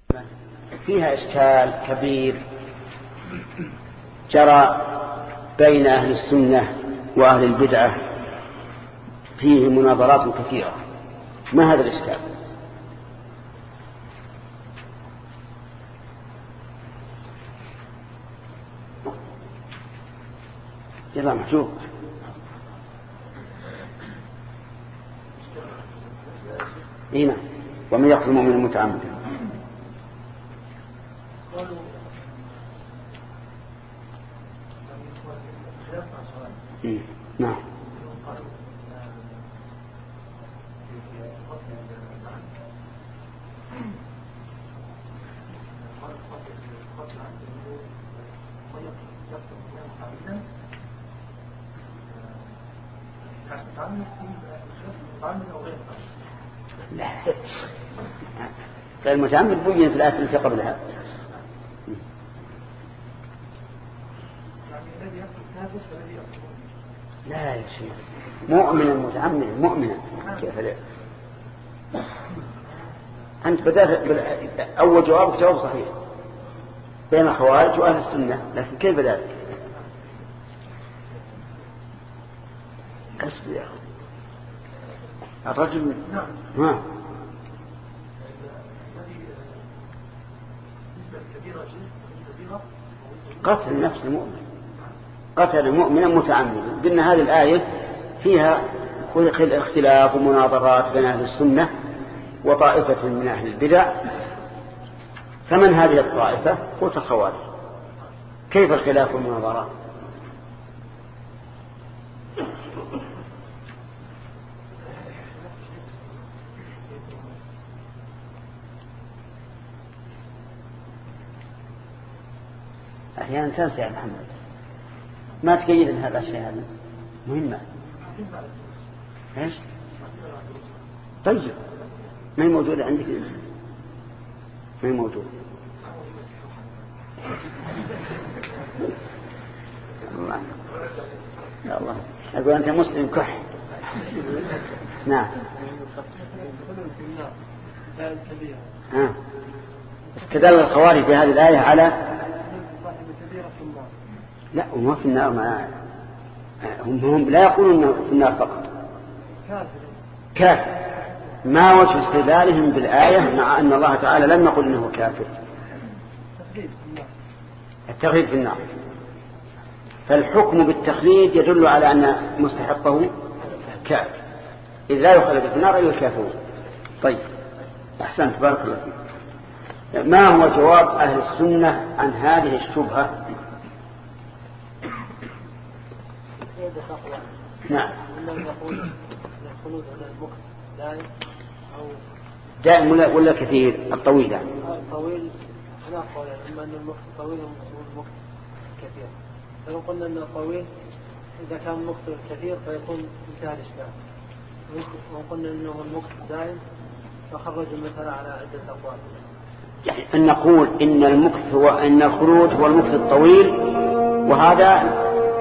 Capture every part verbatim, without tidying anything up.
فيها إشكال كبير جرى بين أهل السنة وأهل البدعة، فيه مناظرات كثيرة. ما هذا الإشكال؟ يلا محجوب. هنا ومن يقتل المؤمن متعمدا. نعم. لا غير متعمد بين في الآية التي قبلها. لا يا شيخ، مؤمنا متعمدا مؤمنا كيف لا؟ أنت بدأت أول جواب جواب صحيح بين الخوارج وأهل السنة، لكن كيف بدأت؟ أصبر يا أخي الرجل. ها قتل النفس المؤمن، قتل مؤمنا متعمدا. قلنا هذه الآية فيها اختلاف ومناظرات بين أهل السنة وطائفة من أهل البدع. فمن هذه الطائفة؟ قلت الخوارج. كيف الخلاف والمناظرات؟ أحيانا تنسى يا محمد، ما تقيد ان هذا الشيء هذا مهمة. ايش؟ طيب ما هي موجودة عندك؟ ما هي موجودة. الله يا الله أقول أنت مسلم كح. نعم. ها استدل الخوارج في هذه الآية على لا هم في النار، ما هم, هم لا يقولون في النار فقط كافر. ما وجه استدلالهم بالآية مع أن الله تعالى لم يقل إنه كافر؟ التغيير في النار. فالحكم بالتخليد يدل على أن مستحقه كافر، إذ لا يخلد في النار إلا الكافرون. طيب أحسنت بارك الله فيك. ما هو جواب أهل السنة عن هذه الشبهة؟ نعم. الخلود على المكث دائم أو دائم ولا ولا كثير؟ الطويل يعني. الطويل لا قول، إما أن المكث طويل والمكث كثير. فلو قلنا أن الطويل إذا كان المكث كثير فيكون انتهى الإشكال. وقلنا أنه المكث دائم فخرج المسألة على عدة أقوال. يعني أن نقول إن المكث وأن الخلود هو المكث الطويل، وهذا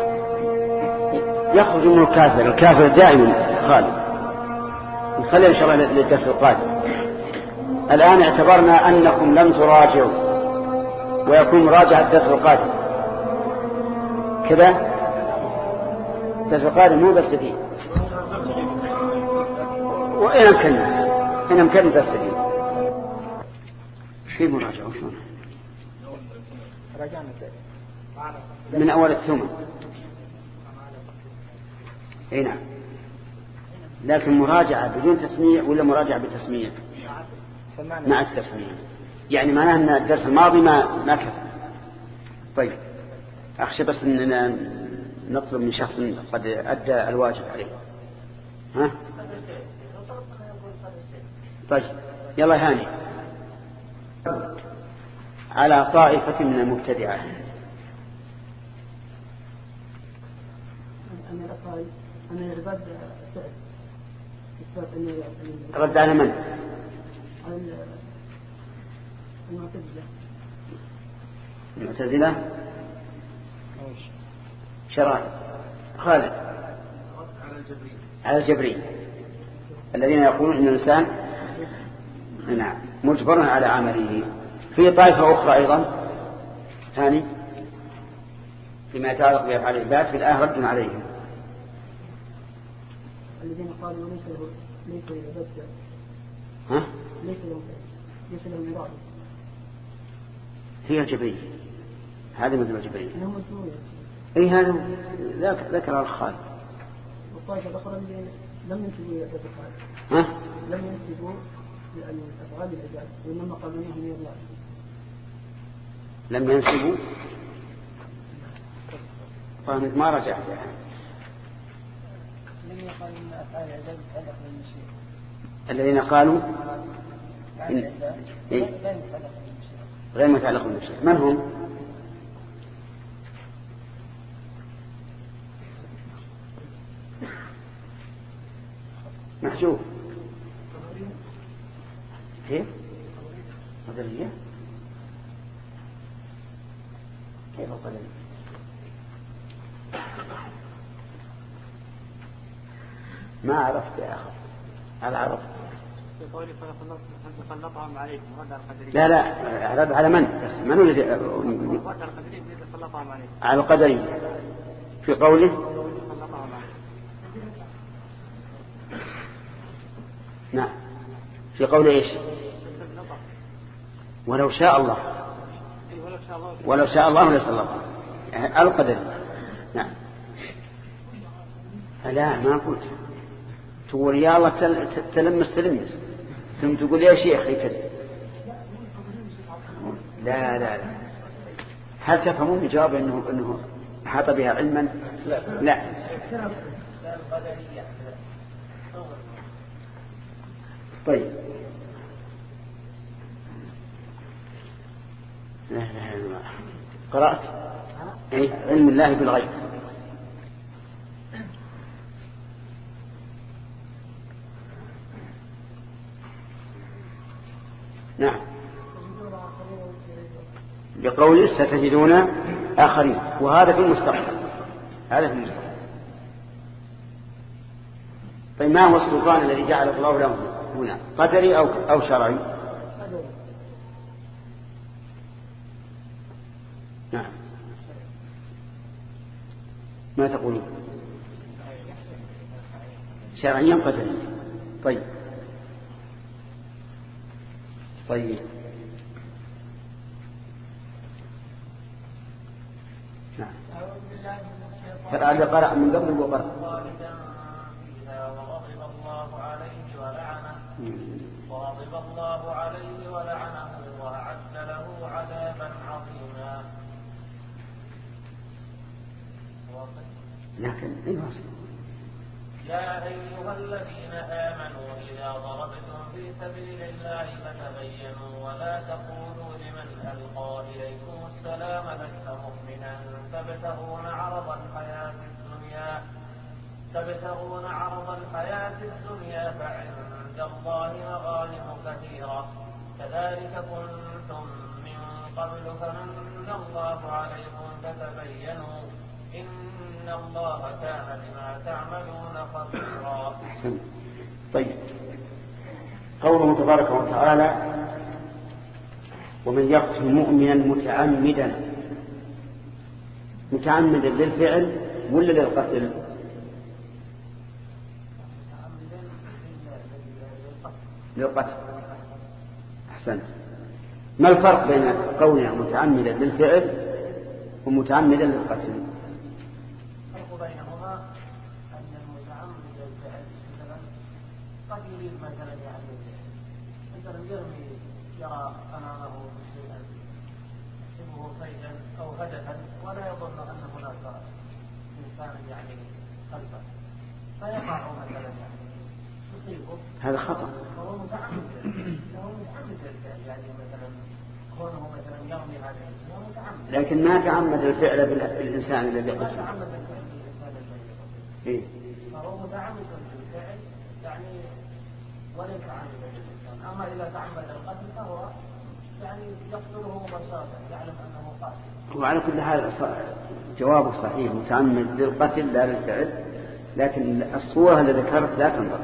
يخرج منه الكافر. الكافر دائما خالد. نخلي إن شاء الله للدرس القادم. الآن اعتبرنا أنكم لم تراجعوا ويكون مراجعة الدرس القادم كذا. الدرس القادم مو درس جديد، وإن أمكننا إن أمكن درس جديد. في مراجعة شلون؟ من أول الثمن. اي نعم، لكن مراجعة بدون تسميع ولا مراجعة بتسميع؟ مع التسميع، يعني معناه أن الدرس الماضي ما ما كفى. طيب أخشى بس أننا نطلب من شخص قد أدى الواجب عليه. ها طيب يلا هاني. على طائفة من المبتدعة. أنا رد رد على من؟ المعتزلة. المعتزلة شرائع خالد على الجبرية الذين يقولون إن الإنسان نعم مجبر على عمله. في طائفة أخرى أيضا ثاني فيما يتعلق بأفعال العباد في الآية رد عليهم. الذين قالوا ليس له ليس للعباد ها؟ ليس له ليس له إرادة. هي الجبرية، هذه مثل الجبرية. هم الجبرية. أي هذا ذكر الخالق. والطائفة الأخرى لم ينسبوا إلى الأفعال. ها؟ لم ينسبوا لأن أفعال العباد وإنما قالوا إنهم من الله. لم ينسبوا. فهمت ما رجعت يعني. لم يقالوا إن أفعال العباد تتعلق بالمشيئة. الذين قالوا إن إيه؟ غير متعلق بالمشيئة. من هم؟ محجوب. كيف؟ قدرية؟ كيف القدرية؟ ما عرفت يا أخي. هل عرفت؟ في قوله فسلطهم عليكم رد على القدرية. لا لا رد على من؟ بس من الذي رد على القدرية سلطهم عليكم. على القدرية في قوله سلطهم عليكم. نعم في قوله ايش؟ ولو شاء الله ولو شاء الله لسلطهم يعني القدرية. نعم. لا ما قلت تقول يا الله تلمس تلمس ثم تقول يا شيخ كذا. لا لا لا. هل تفهمون الجواب انه انه حاط بها علما؟ لا لا. طيب لا لا لا. قرأت ايه علم الله بالغيب. نعم بقول ستجدون آخرين وهذا في المستقبل. هذا في المستقبل. طيب ما هو السلطان الذي جعل الله له هنا قدري أو, أو شرعي؟ نعم ما تقولون؟ شرعيا قدري. طيب طيب نعم ترى اللي قرأ من قبل وقرأ وغضب الله عليه ولعنه وغضب الله عليه ولعنه وأعد له عذابا عظيما. لكن ايه واصل؟ يا أيها الذين آمنوا إذا ضربتم في سبيل الله فتبينوا ولا تقولوا لمن ألقى إليكم السلام لست مؤمنا تبتغون عرض الحياة الدنيا تبتغون عرض الحياة الدنيا فعند الله مغانم كثيرة كذلك كنتم من قبل فمن الله عليكم فتبينوا إن الله كان بما تعملون خبيرا. أحسن. طيب قوله تبارك وتعالى ومن يقتل مؤمنا متعمدا متعمدا للفعل ولا للقتل؟ للقتل. أحسن. ما الفرق بين قولنا متعمدا للفعل ومتعمدا للقتل؟ قد يريد مثلا يعني مثلا يرمي يرى امامه شيئا يحسبه صيدا او هدفا ولا يظن ان هناك انسان يعني خلفه فيقع مثلا يعني يصيبه. هذا خطأ. فهو متعمد هو متعمد يعني مثلا كونه مثلا يرمي هذا هو متعمد. لكن ما تعمد الفعل بالانسان الذي قتله. ما تعمد الفعل بالانسان الذي قتله. فهو متعمد بالفعل يعني وليس عامدا للإنسان. أما إذا تعمد القتل فهو يعني يقتله مباشرة يعلم أنه قاتل. وعلى كل حال جوابه صحيح متعمد للقتل لا للفعل لكن الصورة اللي ذكرت لا تنظر.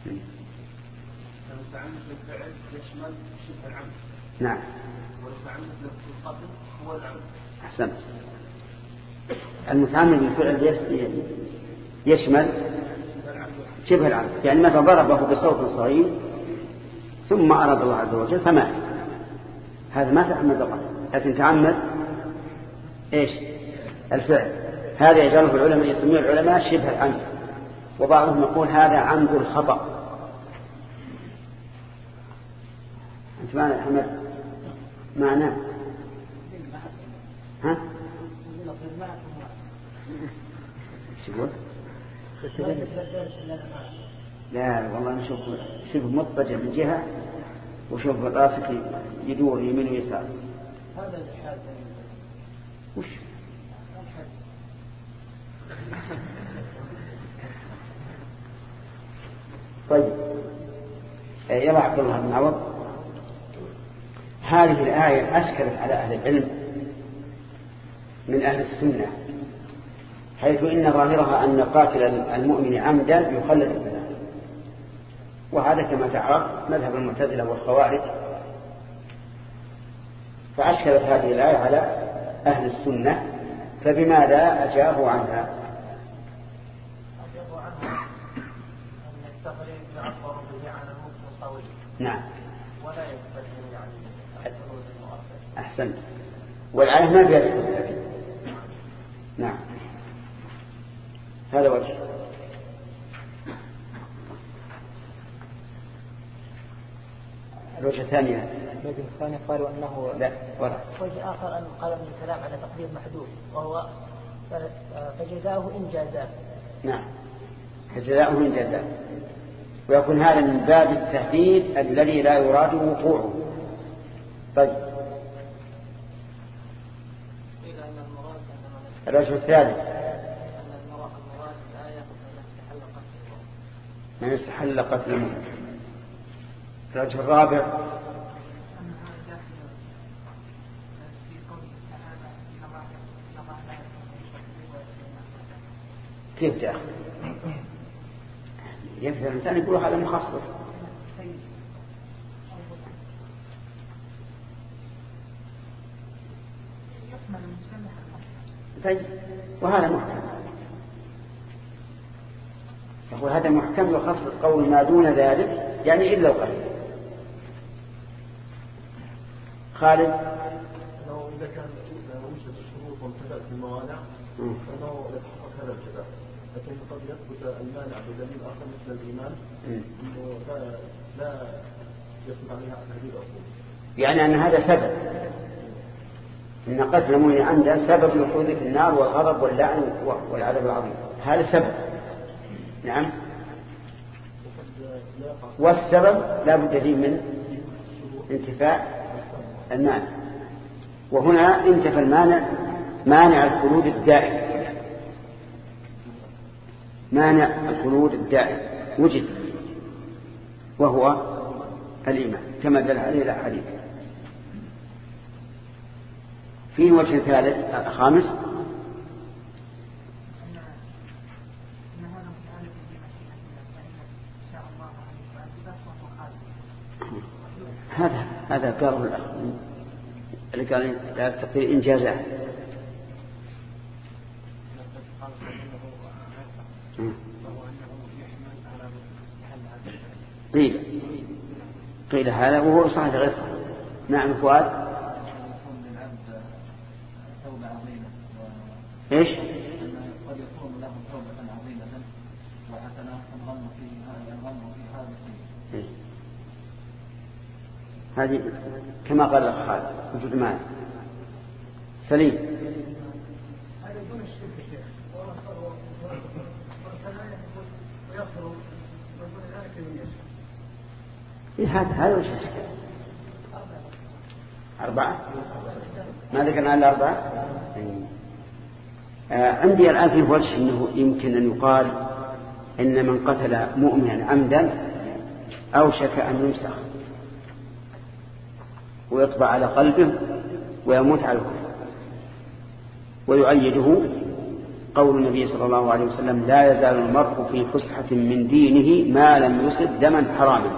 المتعمد للفعل يشمل شبه العمد. نعم. والمتعمد للقتل هو العمد. أحسنت. المتعمد للفعل يشمل شبه العمد، يعني مثلا ضربه بصوت صغير ثم أراد الله عز وجل فمات، هذا ما تعمد القتل، لكن تعمد إيش؟ الفعل. هذا يجعله العلماء يسميه العلماء شبه العمد، وبعضهم يقول هذا عمد الخطأ. أنت معنا يا حمد؟ معنا؟ ها؟ شو؟ لا والله نشوف شوف مضطجع من جهة وشوف راسك يدور يمين ويسار. هذا الحال. وش؟ طيب يلا عبد الله بن عوض، هذه الآية أشكلت على أهل العلم من أهل السنة، حيث إن ظاهرها أن قاتل المؤمن عمدا يخلد بالله، وهذا كما تعرف مذهب المعتزلة والخوارج، فأشكلت هذه الآية على أهل السنة، فبماذا أجابوا عنها؟ أجابوا عنها أن التقريب يعبر به عن المخ الطويل. نعم. ولا يستلزم يعني الخروج المؤقت. أحسنت. والآية ما فيها ذكر. نعم. هذا وجه. الوجه الثاني الوجه الثاني قالوا أنه لا ولا. وجه آخر أن قال ابن الكلام على تقدير محدود، وهو فجزاؤه إن جازاه. نعم، فجزاؤه إن جازاه، ويكون هذا من باب التهديد الذي لا يراد وقوعه. طيب الوجه الثالث من يستحل قتل المؤمن. الوجه الرابع كيف جاء؟ يفهم الإنسان يقول هذا مخصص. طيب وهذا محكم، يقول هذا محكم يخصص قول ما دون ذلك، يعني إلا القليل. خالد لو إذا كان وجد الشروط وامتلأت الموانع فإنه يتحقق هذا الجزاء، لكن قد يثبت المانع بدليل آخر مثل الإيمان إنه لا لا يثبت عليها هذه الأصول، يعني أن هذا سبب، إن قتل المؤمن عمدا سبب لخروجه في النار والغضب واللعن والعذاب العظيم، هذا سبب. نعم. والسبب لا بد فيه من انتفاء المانع، وهنا انتفى المانع مانع الخلود الدائم، مانع الخلود الدائم وجد، وهو الإيمان كما دل عليه الأحاديث. في وجه ثالث خامس هذا هذا قاله الأخ اللي قال لا تقدير إنجازات. قيل قيل هذا وهو صحيح غير صحيح. نعم فؤاد. ايش؟ قد يكون له توبة عظيمة وحسنات الظن فيها الظن في هذا. هذه كما قال الأخ خالد وجود مال سليم. هذا دون الشرك الشيخ ويغفر ويقول ذلك من يشاء. هذا هذا وش الشيء؟ أربعة ما ذكرنا إلا أربعة. آه عندي الآن في وجه أنه يمكن أن يقال إن من قتل مؤمنا عمدا أوشك أن يمسخ ويطبع على قلبه ويموت على الكفر، ويؤيده قول النبي صلى الله عليه وسلم لا يزال المرء في فسحة من دينه ما لم يصب دما حراما،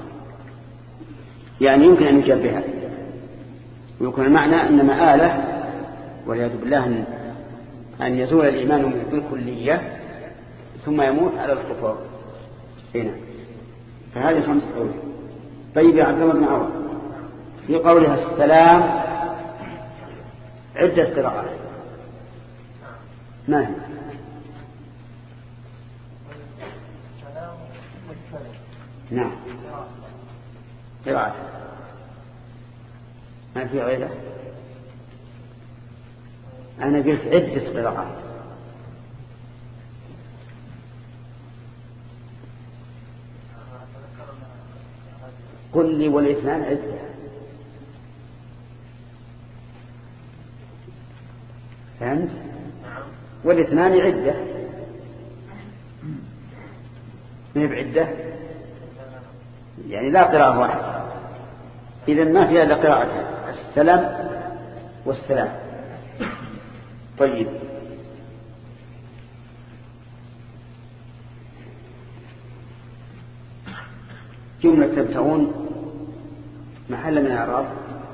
يعني يمكن أن يجبها، ويكون المعنى أن مآله والعياذ بالله أن يزول الإيمان منه بالكلية ثم يموت على الكفر هنا. فهذه خمس قول. طيب يا عبد الله بن عوض، في قولها السلام عدة قراءات، ما هي؟ نعم قراءة، ما في غيره. أنا قلت عدة قراءات. قل لي والاثنان عدة. فهمت؟ والاثنان عدة ما هي بعدة، يعني لا قراءة واحدة. إذن ما فيها إلا قراءتين، السلام والسلام. طيب جملة تبتغون محل من الإعراب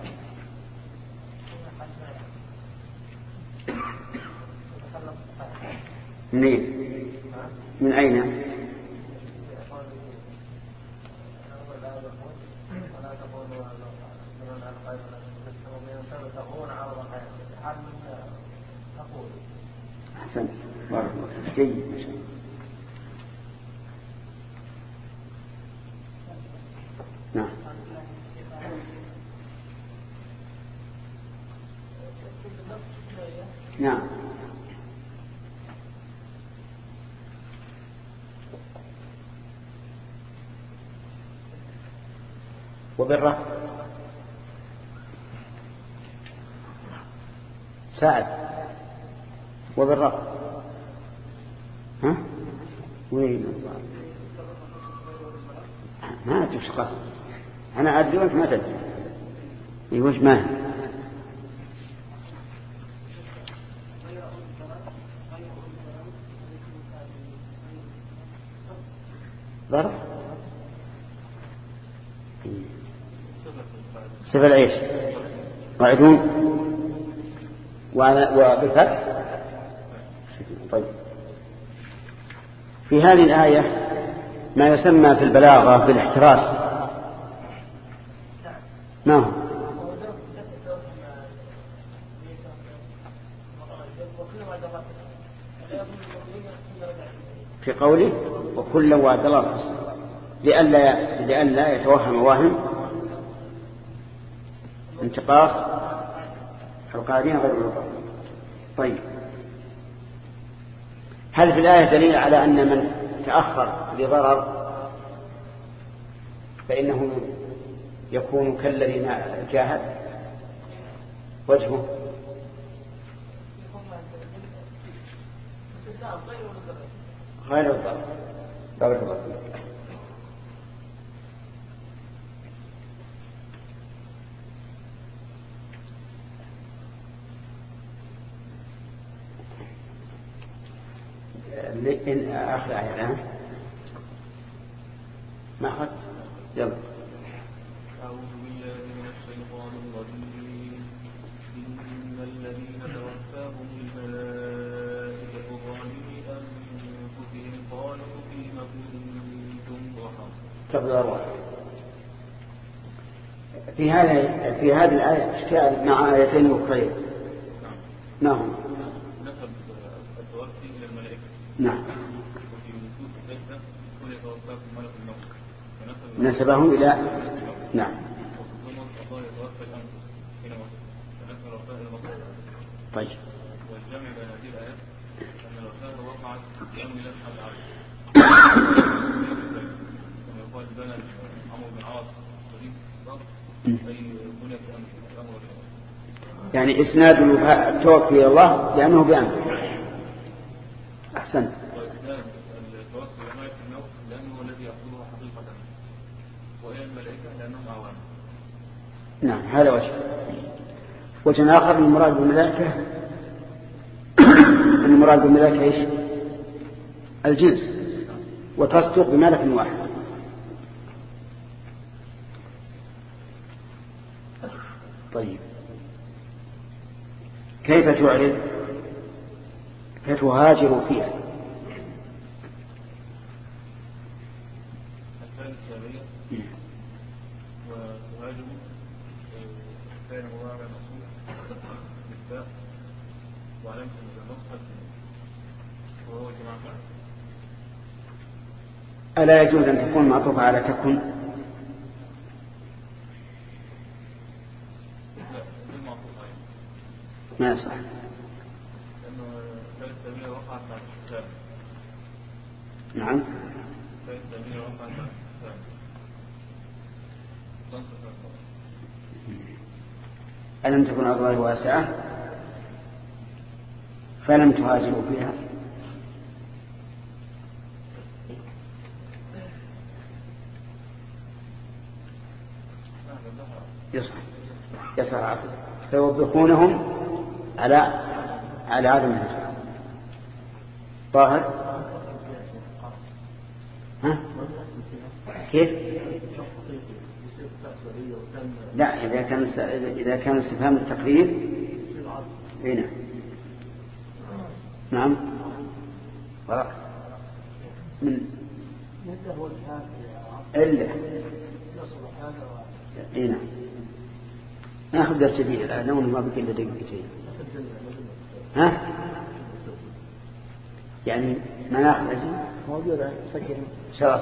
منين؟ من أين؟ أحسنت بارك الله فيك. جيد. نعم نعم وبالرفع ساعد وبالرفع. ها وين ما أدري وش قصد، أنا أدري وأنت ما تدري. وش ما هي؟ ظرف صفة العيش وعدون وبالفتح. طيب في هذه الآية ما يسمى في البلاغة بالاحتراس، ما هو؟ في قوله وكلا وعد الله الحسنى لئلا لئلا يتوهم واهم انتقاص القاعدين غير الرقاب. طيب هل في الآية دليل على أن من تأخر لضرر فإنه يكون كالذي جاهد؟ وجهه غير الضرر. بارك الله فيك. إن آخر آية الآن ما أخذت يلا. أعوذ بالله من الشيطان الرجيم. إن الذين توفاهم الملائكة ظالمي أنفسهم قالوا فيما كنتم ضحى. تفضل أرواح. في هذه في هذه الآية إشكال مع آيتين أخرين. ما هم؟ نسب التوفي إلى الملائكة. نعم. وفي نصوص السجدة قل يتوفاكم ملك الموت. نسبهم إلى نعم. طيب. والجمع بين هذه الآيات أن الوفاة وقعت قيام إلى الحد العرض. كما يقال بنا عمرو بن عاص صديق أي بنية أمر. يعني إسناد التوفي إلى الله لأنه بأمره. أحسنت. وإسناد التوفي إلى ملك الموت لأنه الذي يحصله حقيقة، وإلى الملائكة لأنهم أعوان. نعم هذا وجه. وجه آخر المراد بالملائكة المراد بملك ايش؟ الجنس، وتصدق بملك واحد. طيب كيف تعرض؟ كيف تهاجر فيها؟ وتهاجر كان مضارع مصروف بالتاء وعلامة النصف وهو جماعة. ألا يجوز أن تكون معطوفة على تكن؟ ما يصح. لأنه لا السبيل وقعت مع الإسلام. نعم. لا السبيل وقعت مع الإسلام. ألم تكن أرض الله واسعة فلم تهاجروا فيها؟ يصح يصح عقل فيوبخونهم على على عدم الهجرة. طاهر ها كيف؟ لا إذا كان إذا كان استفهام التقرير هنا نعم فرق من إلا هنا ناخذ درس جديد الآن لو ما بقي إلا دقيقتين. ها يعني ما ناخذ أجل موجودة سجل شرط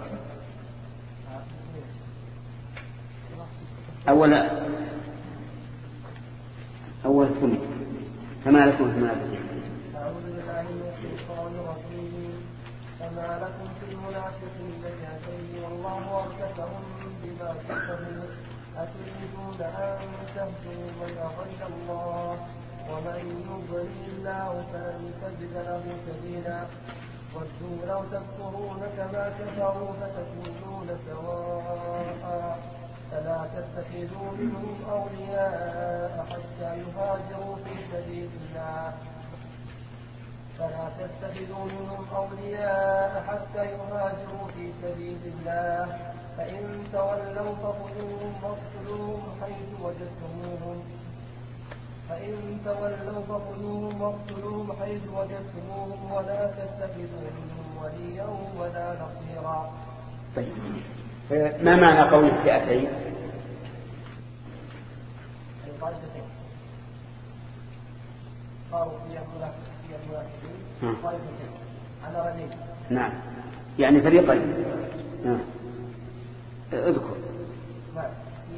أول أول ثمن فما لكم في المنافقين. أعوذ بالله من الشيطان الرجيم. فما لكم في المنافقين فئتين والله أركسهم بما كسبوا أتريدون أن تهدوا من أضل الله ومن يضلل الله فلن تجد له سبيلا. ودوا لو تكفرون كما كفروا فتكونون سواء فلا تتخذوا منهم أولياء حتى يهاجروا في سبيل الله فلا تتخذوا منهم أولياء حتى يهاجروا في سبيل الله فإن تولوا فخذوهم واقتلوهم حيث وجدتموهم فإن تولوا فخذوهم واقتلوهم حيث وجدتموهم ولا تتخذوا منهم وليا ولا نصيرا. طيب ما معنى قول الفئتين؟ الطائفتين صاروا في المنافقين طائفتين على رجلين. نعم يعني فريقين. نعم اذكر. نعم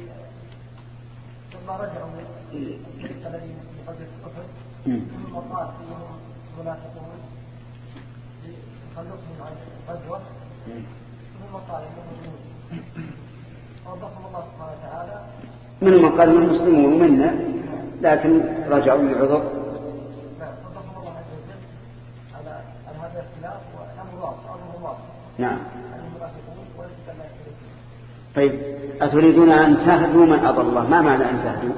ثم رجعوا الذي يقدر الكفر ثم قال فيهم منافقون لتخلصهم عن الغزوة ثم قال انهم وضحهم الله سبحانه وتعالى منهم قال من المسلمون ومنا لكن رجعوا للعذر. نعم وضحهم الله عز وجل على على هذا الاختلاف والامر واضح امره واضح. نعم. المنافقون وليس كما طيب أتريدون أن تهدوا من أضل الله؟ ما معنى أن تهدوا؟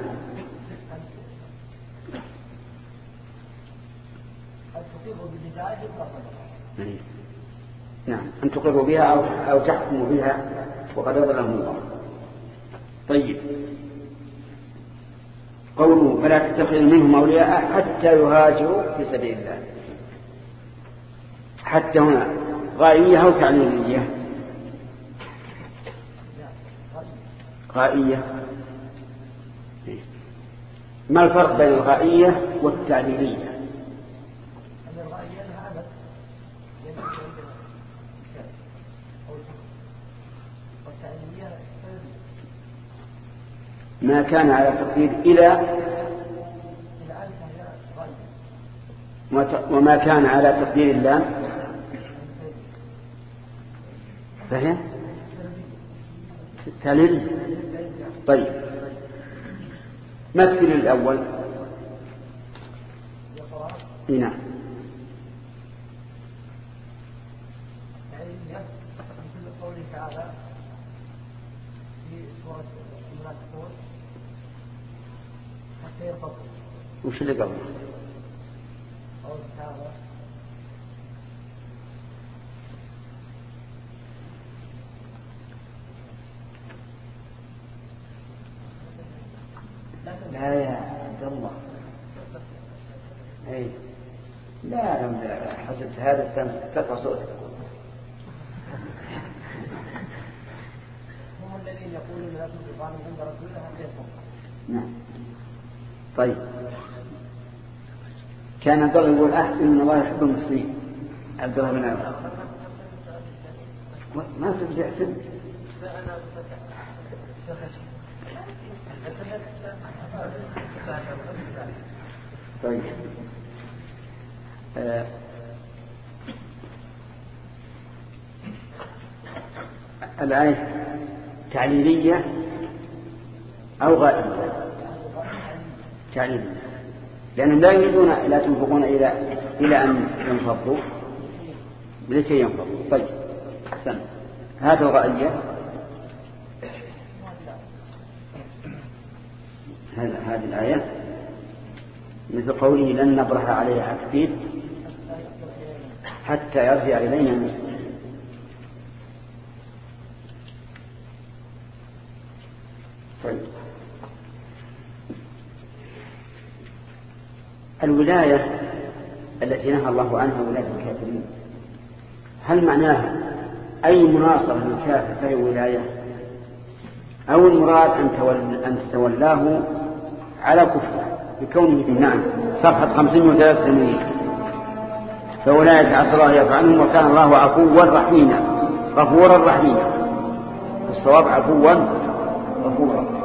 نعم أن تقروا بها أو, أو تحكموا بها وقد أضلهم الله. طيب قوله فلا تتخذوا منهم أولياء حتى يهاجروا في سبيل الله. حتى هنا غائية أو تعليلية؟ غائية. ما الفرق بين الغائية والتعليلية؟ ما كان على تقدير إلى وما كان على تقدير اللام فهي تعليل. طيب مثل الأول. نعم مثل قوله تعالى في سورة المنافقون حتى يرتضوا. وش اللي قبله؟ لا يا عبد الله اي لا لا حسبت هذا ترفع صوتك. هم الذين يقولون لا تنفقوا عند رسول الله حتى يفهم. نعم. طيب كان عبد الله يقول أحسن إن الله يحب المسلمين. عبد الله بن عمر ما تبدأ سن. طيب آه. الآية تعليلية أو غائبة؟ تعليلية، لأنهم لا يريدون لا تنفقون إلى إلى أن ينفضوا لكي ينفضوا. طيب أحسن. هذا الغائية هذه الآية مثل قوله لن نبرح عليه عاكفين حتى يرجع إلينا المسلمين. طيب الولاية التي نهى الله عنها ولاية الكافرين، هل معناها أي مناصر للكافر فهي ولاية، أو المراد أن, تول... أن تتولاه على كفره بكونه؟ نعم. صفحة خمسين وثلاثة وثمانين. فولاية عسى الله يفعلهم وكان الله عفوا رحيما غفورا رحيما. الصواب عفوا غفورا.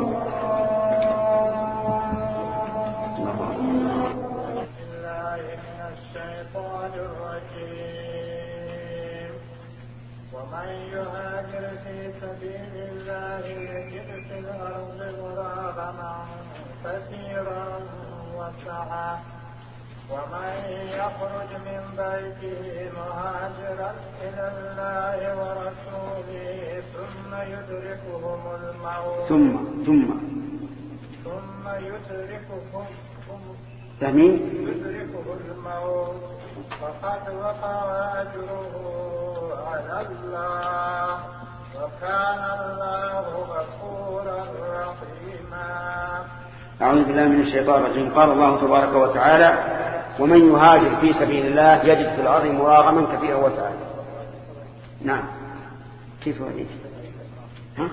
ومن يهاجر في سبيل الله يجد في الأرض مراغما كثيرا وسعة ومن يخرج من بيته مهاجرا إلى الله ورسوله ثم يدركهم الموت ثم ثم ثم يدركهم فهمين يدركه الموت فقد وقع أجره على الله وكان الله غفورا رحيما. أعوذ بالله من الشيطان الرجيم. قال الله تبارك وتعالى ومن يهاجر في سبيل الله يجد في الأرض مراغما كثيرا وسعا. نعم. كيف هو يجد؟ ها؟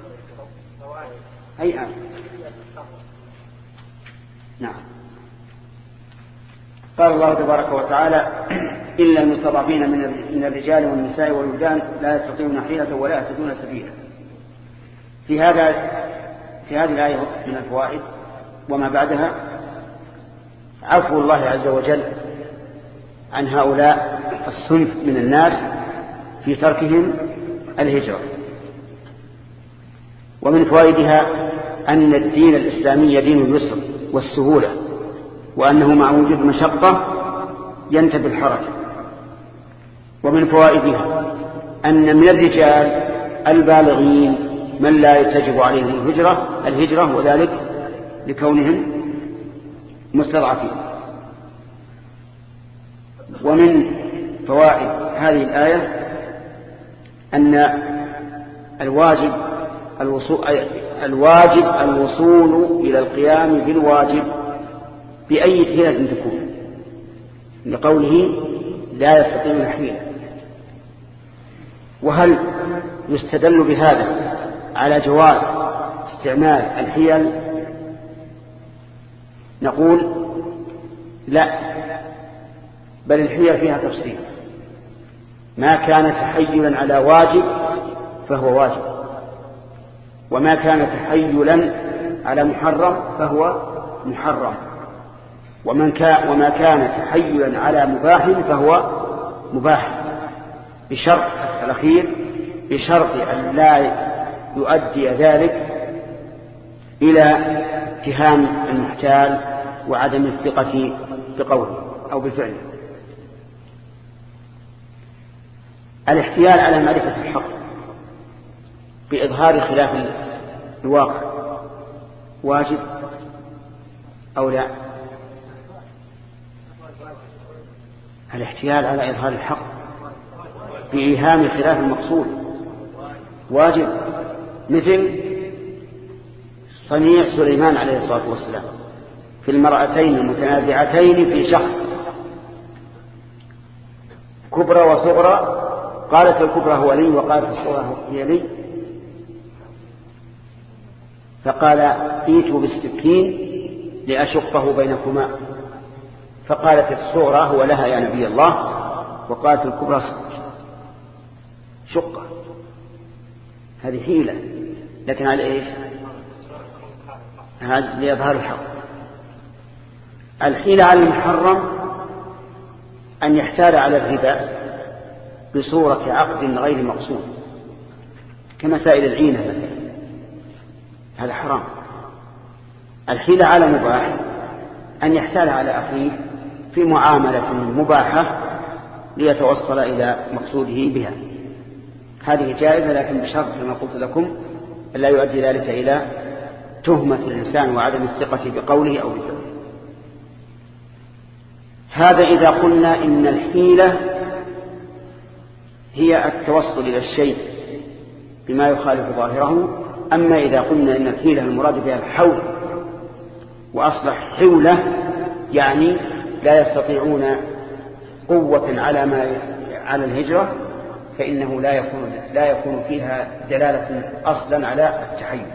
أي آية؟ نعم. قال الله تبارك وتعالى إلا المستضعفين من الرجال والنساء والولدان لا يستطيعون حيلة ولا يهتدون سبيلا. في هذا في هذه الآية من الفوائد وما بعدها عفو الله عز وجل عن هؤلاء الصنف من الناس في تركهم الهجرة. ومن فوائدها أن الدين الإسلامي دين اليسر والسهولة، وأنه مع وجود مشقة ينتبه الحرج. ومن فوائدها أن من الرجال البالغين من لا تجب عليه الهجرة الهجرة وذلك لكونهم مستضعفين. ومن فوائد هذه الآية أن الواجب الوصول الواجب الوصول إلى القيام بالواجب بأي حيلة تكون، لقوله لا يستطيع الحيلة. وهل يستدل بهذا على جواز استعمال الحيل؟ نقول لا، بل الحيل فيها تفصيل. ما كان تحيلا على واجب فهو واجب، وما كان تحيلا على محرم فهو محرم، ومن كان وما كان تحيلا على مباح فهو مباح، بشرط الأخير بشرط أن لا يؤدي ذلك إلى اتهام المحتال وعدم الثقة بقوله أو بفعله. الاحتيال على معرفة الحق بإظهار خلاف الواقع واجب أو لا؟ الاحتيال على إظهار الحق بإيهام خلاف المقصود واجب، مثل صنيع سليمان عليه الصلاة والسلام في المرأتين المتنازعتين في شخص، كبرى وصغرى، قالت الكبرى هو لي وقالت الصغرى هي لي، فقال ائتوا بالسكين لأشقه بينكما، فقالت الصغرى هو لها يا نبي الله، وقالت الكبرى شقة. هذه حيلة، لكن على ايش؟ هذا ليظهر الحق. الحيلة على المحرم أن يحتال على الربا بصورة عقد غير مقصود كمسائل العينة مثلا، هذا حرام. الحيلة على مباح أن يحتال على أخيه في معاملة مباحة ليتوصل إلى مقصوده بها، هذه جائزة، لكن بشرط كما قلت لكم لا يؤدي ذلك إلى تهمة الإنسان وعدم الثقة بقوله أو بفعله. هذا إذا قلنا إن الحيلة هي التوصل إلى الشيء بما يخالف ظاهره. أما إذا قلنا إن الحيلة المراد بها الحول، وأصلح حولة يعني لا يستطيعون قوة على ما على الهجرة، فإنه لا يكون لا يكون فيها دلالة أصلا على التحيل.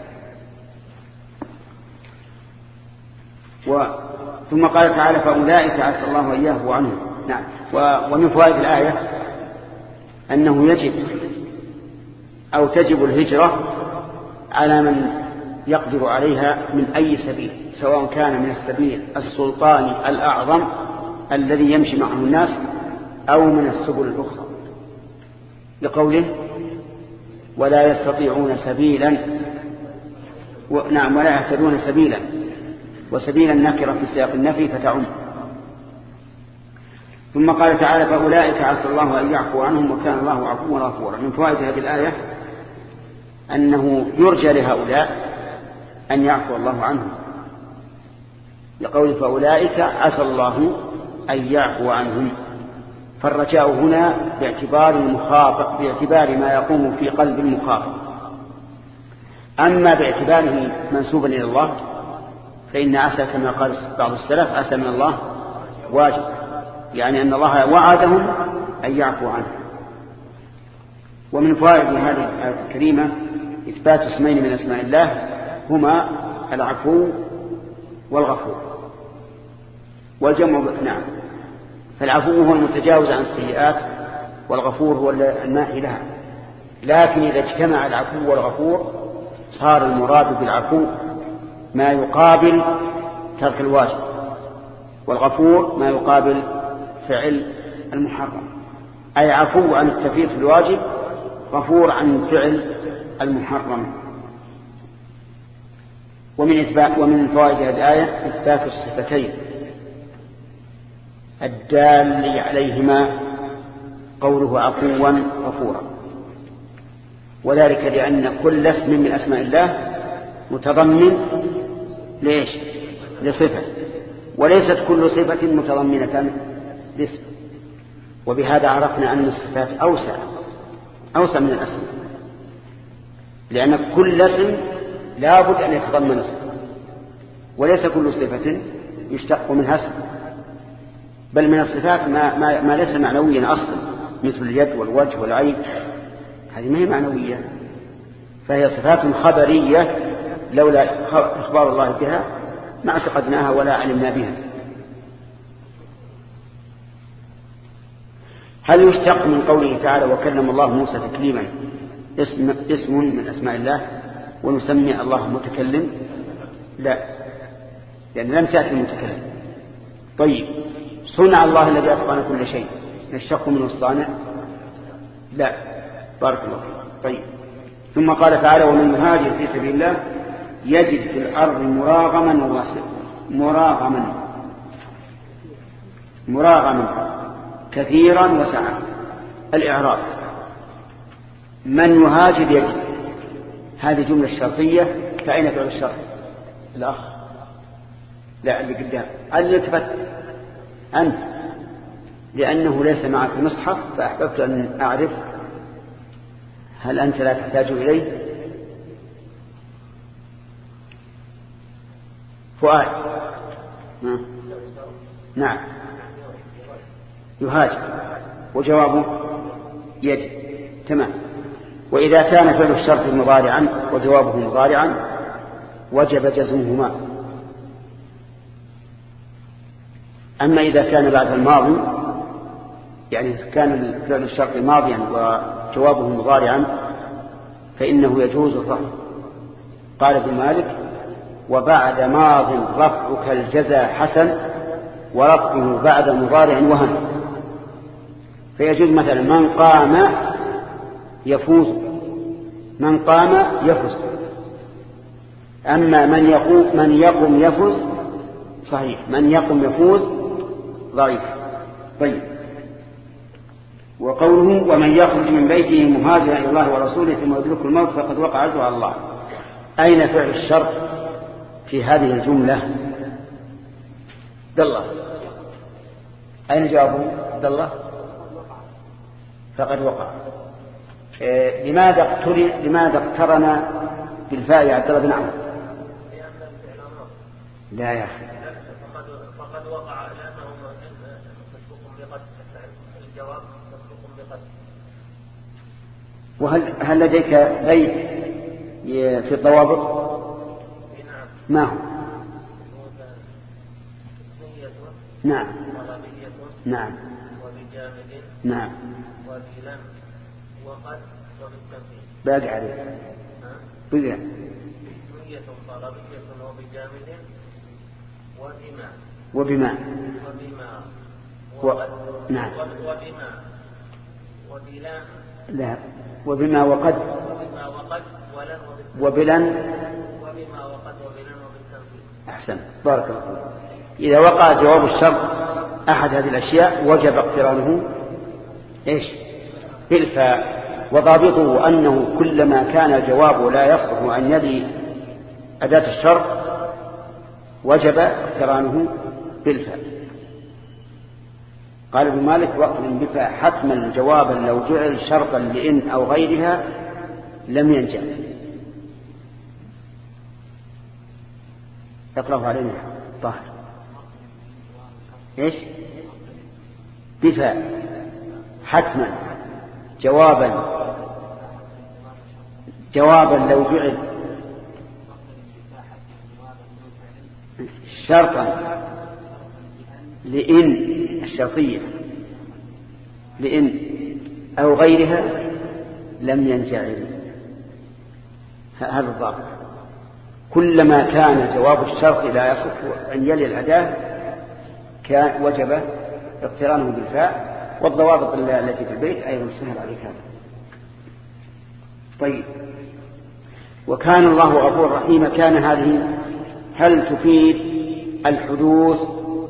و ثم قال تعالى فأولئك عسى الله أن يعفو عنهم. نعم. ومن فوائد الآية أنه يجب أو تجب الهجرة على من يقدر عليها من أي سبيل، سواء كان من السبيل السلطاني الأعظم الذي يمشي معه الناس أو من السبل الأخرى، لقوله ولا يستطيعون سبيلا و... نعم ولا يهتدون سبيلا، وسبيلا نكرة في سياق النفي فتعم. ثم قال تعالى فأولئك عسى الله أن يعفو عنهم وكان الله عفوا غفورا. من فوائد هذه الآية أنه يرجى لهؤلاء أن يعفو الله عنهم، لقول فأولئك عسى الله أن يعفو عنهم، فالرجاء هنا باعتبار المخاطب، باعتبار ما يقوم في قلب المخاطب. أما باعتباره منسوبا إلى الله فإن عسى كما قال بعض السلف عسى من الله واجب، يعني أن الله وعدهم أن يعفو عنه. ومن فوائد هذه الآية الكريمة إثبات اسمين من أسماء الله هما العفو والغفور والجمع. نعم. فالعفو هو المتجاوز عن السيئات، والغفور هو الماحي لها. لكن إذا اجتمع العفو والغفور صار المراد بالعفو ما يقابل ترك الواجب، والغفور ما يقابل فعل المحرم، أي عفو عن التفريط في الواجب، غفور عن فعل المحرم. ومن إثبات ومن فوائد هذه الآية إثبات الصفتين الدال عليهما قوله عفوا غفورا، وذلك لأن كل اسم من أسماء الله متضمن ليش؟ لصفة، وليست كل صفة متضمنة لاسم. وبهذا عرفنا أن الصفات أوسع أوسع من الأسم، لأن كل اسم لا بد أن يتضمن صفة، وليس كل صفة يشتق منها اسم، بل من الصفات ما, ما, ما ليس معنويا أصلا، مثل اليد والوجه والعين، هذه ما هي معنوية، فهي صفات خبرية لولا إخبار الله بها ما اعتقدناها ولا علمنا بها. هل يشتق من قوله تعالى وكلم الله موسى تكليما اسم, اسم من أسماء الله ونسمي الله متكلم؟ لا، لأن لم تأتي المتكلم. طيب صنع الله الذي أتقن كل شيء يشتق منه الصانع؟ لا، بارك الله فيك. طيب ثم قال تعالى ومن يهاجر في سبيل الله يجد في الأرض مراغما وواسعا. مراغما مراغما كثيرا وسعا. الإعراب من يهاجر يجد، هذه جملة شرطية، فأين فعل الشرط؟ الأخ لا اللي قدام اللي تفت أنت لأنه ليس معك مصحف فأحببت أن أعرف هل أنت لا تحتاج إليه؟ فؤاد. نعم يهاجر، وجوابه يجب. تمام. وإذا كان فعل الشرط مضارعا وجوابه مضارعا وجب جزمهما. أما إذا كان بعد الماضي، يعني كان فعل الشرط ماضيا وجوابه مضارعا، فإنه يجوز الرفع. قال ابن مالك: وبعد ماض رفعك الجزاء حسن، ورفعه بعد مضارع وهن. فيجوز مثلا من قام يفوز، من قام يفوز. أما من يقوم من يقوم يفوز صحيح، من يقوم يفوز ضعيف. طيب. وقوله: ومن يخرج من بيته مهاجرا إلى الله ورسوله ثم يدركه الموت فقد وقع أجره على الله. أين فعل الشرط في هذه الجملة؟ عبد الله. أين جوابه عبد الله؟ فقد وقع. إيه لماذا اقترن لماذا اقترن بالفاء يا عبد الله بن عمرو؟ لا يا أخي. فقد وقع لأنه مسبوق بقد، الجواب مسبوق بقد. وهل هل لديك بيت في الضوابط؟ ما هو؟ نعم نعم نعم وبلن وقد وبالتنفيذ. باقي عليه. بقى اسمية طلبية وبجامد وبما وبما وبما وقد. نعم. وبما وبلن. لا، وبما وقد. وبما وقد ولن وبلن. وبما وقد وبلن وبالتنفيذ. أحسن، بارك الله فيك. إذا وقع جواب الشرط أحد هذه الأشياء وجب اقترانه إيش؟ بالفاء. وضابطه أنه كلما كان الجواب لا يصلح أن يلي أداة الشرط وجب اقترانه بالفاء. قال ابن مالك: واقرن بفاء حتما جوابا لو جعل شرطا لإن أو غيرها لم ينجح. اقرأه علينا طاهر. ايش؟ بفاء حتما جوابا جوابا لو جعل شرطا لإن الشرطية لإن أو غيرها لم ينجعل. هذا الضابط. كلما كان جواب الشرط لا يصح أن يلي الأداة كان وجب اقترانه بالفاء. والضوابط التي في البيت أيضا سهل عليك هذا. طيب. وكان الله غفورا رحيما. كان هذه هل تفيد الحدوث؟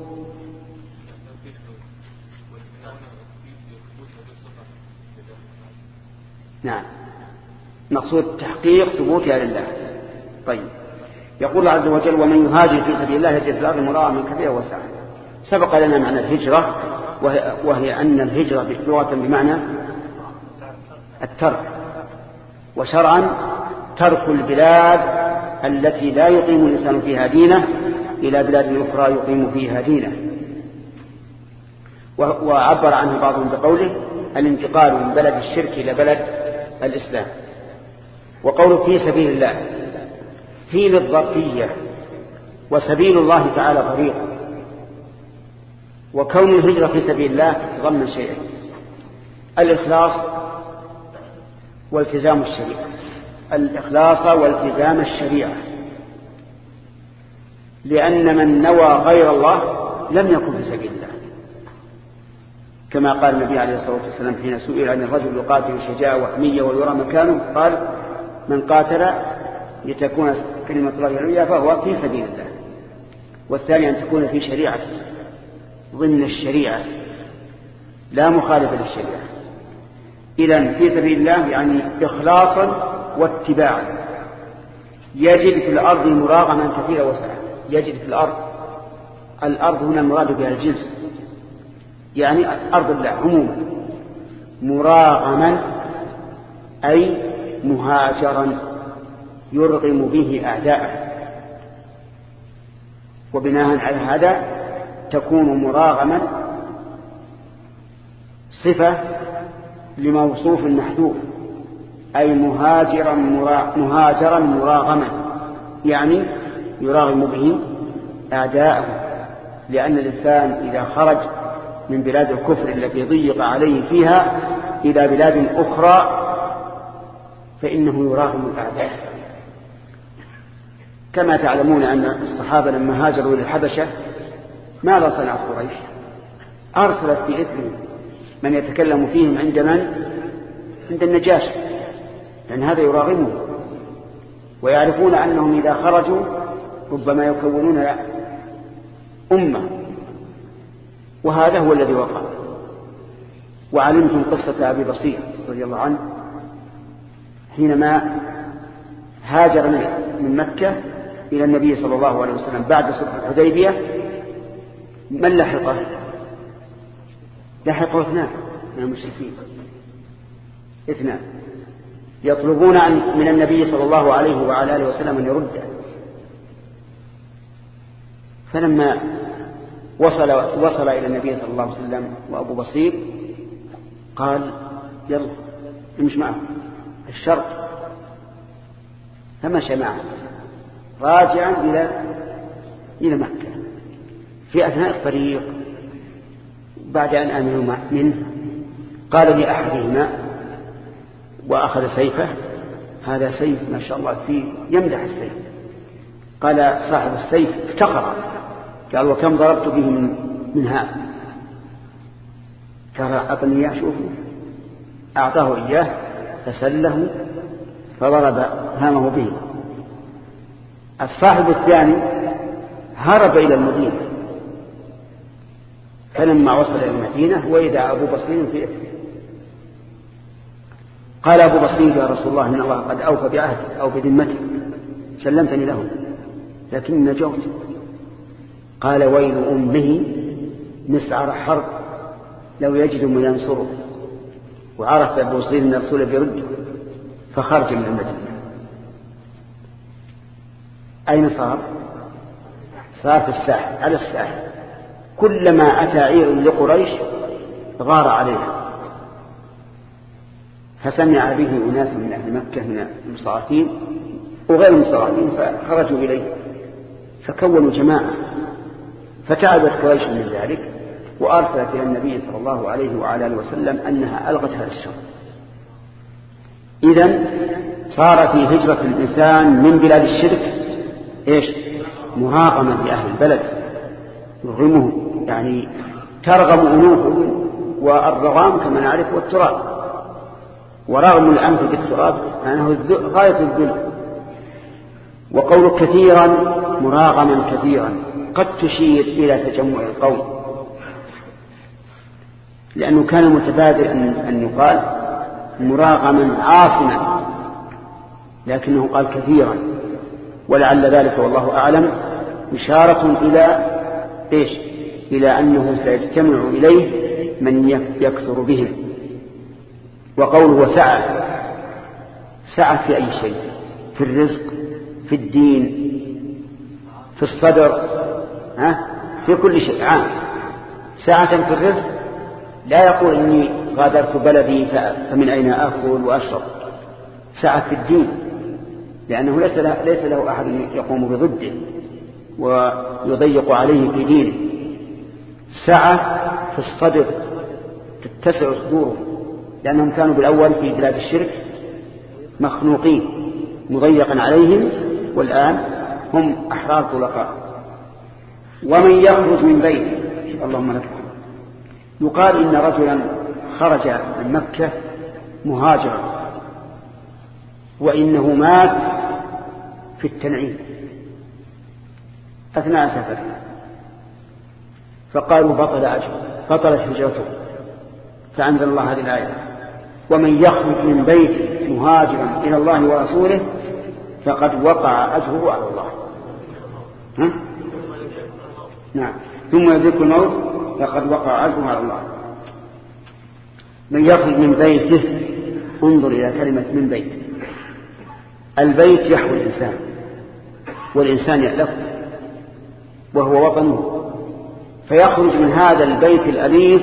نعم، مقصود تحقيق ثبوتها لله. طيب. يقول الله عز وجل: ومن يهاجر في سبيل الله يجد في الأرض مراغما كثيرا وسعا. سبق لنا معنى الهجرة، وهي, وهي أن الهجرة لغة بمعنى الترك، وشرعا ترك البلاد التي لا يقيم الإنسان فيها دينه إلى بلاد أخرى يقيم فيها دينه. وعبر عنه بعضهم بقوله: الانتقال من بلد الشرك إلى بلد الإسلام. وقوله في سبيل الله في للظرفية، وسبيل الله تعالى طريق. وكون الهجرة في سبيل الله تتضمن شيئين: الإخلاص والتزام الشريعة. الإخلاص والتزام الشريعة، لأن من نوى غير الله لم يكن في سبيل الله، كما قال النبي عليه الصلاة والسلام حين سئل عن الرجل يقاتل شجاعة وحمية ويرى مكانه، قال: من قاتل لتكون كلمة الله العليا فهو في سبيل الله. والثاني أن تكون في شريعة ضمن الشريعة لا مخالفة للشريعة. إذن في سبيل الله يعني إخلاصا واتباعا. يجد في الأرض مراغما كثيرا وسعا. يجد في الأرض، الأرض هنا المراد بها الجنس، يعني أرض الله عموما، مراغما أي مهاجرا يرغم به أعداءه. وبناء على هذا تكون مراغما صفة لموصوف محذوف، أي مهاجرا مهاجرا مراغما، يعني يراغم به أعداءه. لأن الإنسان إذا خرج من بلاد الكفر التي ضيق عليه فيها إلى بلاد أخرى فإنه يراغم الأعداء. كما تعلمون أن الصحابة لما هاجروا إلى الحبشة ماذا صنعت قريش؟ أرسلت بإثم من يتكلم فيهم عند من؟ عند النجاشي، لأن هذا يراغمهم، ويعرفون أنهم إذا خرجوا ربما يكونون أمة، وهذا هو الذي وقع. وعلمتم قصة أبي بصير رضي الله عنه حينما هاجر من مكة إلى النبي صلى الله عليه وسلم بعد صلح الحديبية. من لحقه؟ لحقه اثنان من المشركين، اثنان يطلبون من النبي صلى الله عليه وعلى آله وسلم أن يرده. فلما وصل وصل إلى النبي صلى الله عليه وسلم وأبو بصير قال يلا امش معه الشرط، فمشى معه راجعا إلى إلى مكة. في أثناء الطريق بعد أن آمنوا منه قال لأحدهما وأخذ سيفه، هذا سيف ما شاء الله فيه يمدح السيف. قال صاحب السيف افتقر، قال وكم ضربت به من, من هذا؟ ترى أعطني إياه شوفوا. أعطاه إياه فسله فضرب هامه به. الصاحب الثاني هرب إلى المدينة، فلما وصل إلى المدينة وإذا أبو بصير في إثمه. قال أبو بصير يا رسول الله إن الله قد أوفى بعهدك أو بذمتك سلمتني له لكن نجوت. قال ويل أمه مسعر حرب لو يجد من ينصره. وعرف أبو بصير أن الرسول بيرده فخرج من المدينة. أين صار؟ صار في الساحل، على الساحل. كلما أتى عير لقريش غار عليها، فسمع به أناس من أهل مكة من المستضعفين وغير المستضعفين فخرجوا إليه فكونوا جماعة، فتعبت قريش من ذلك وأرسلت إلى النبي صلى الله عليه وعلى آله وسلم أنها ألغت هذا الشر. إذن صار في هجرة الإنسان من بلاد الشرك إيش؟ مراغمة لأهل البلد، يرغمه يعني ترغم أنوفه، والرغام كما نعرف والتراب، ورغم الأنف بالتراب أنه غاية الذل. وقول كثيرا مراغما كثيرا قد تشير إلى تجمع القوم، لأنه كان متبادر أن يقال مراغما عاصما، لكنه قال كثيرا، ولعل ذلك والله أعلم إشارة إلى إيش؟ إلى أنه سيجتمع إليه من يكثر بهم. وقوله وسعة، سعة في أي شيء، في الرزق، في الدين، في الصدر، ها؟ في كل شيء عام. سعة في الرزق لا يقول إني غادرت بلدي فمن أين أكل وأشرب. سعة في الدين لأنه ليس له, ليس له أحد يقوم بضده ويضيق عليه في دينه. سعة في الصدر تتسع صدوره، لأنهم كانوا بالأول في بلاد الشرك مخنوقين مضيقا عليهم، والآن هم أحرار طلقاء. ومن يخرج من بيته، اللهم لك الحمد. يقال إن رجلا خرج من مكة مهاجرا وإنه مات في التنعيم أثناء سفره، فقالوا بطل أجره، بطلت هجرته، فأنزل الله هذه الآية ومن يخرج من بيته مهاجرا إلى الله ورسوله فقد وقع أجره على الله. ها؟ نعم، ثم يدرك الموت فقد وقع أجره على الله. من يخرج من بيته، انظر إلى كلمة من بيت. البيت يحوي الإنسان، والإنسان يألف وهو وطنه، فيخرج من هذا البيت الأليف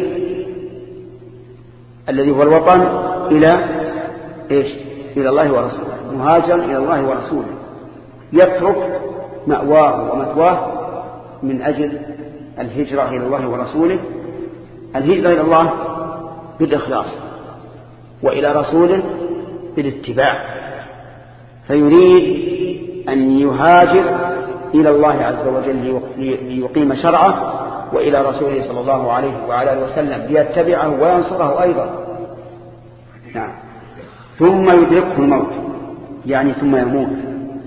الذي هو الوطن إلى إيش؟ إلى الله ورسوله، مهاجر إلى الله ورسوله، يترك مأواه ومثواه من أجل الهجرة إلى الله ورسوله. الهجرة إلى الله بالإخلاص، وإلى رسوله بالاتباع، فيريد أن يهاجر إلى الله عز وجل ليقيم شرعه، وإلى رسوله صلى الله عليه وعلى آله وسلم ليتبعه وينصره أيضا. نعم. ثم يدركه الموت، يعني ثم يموت.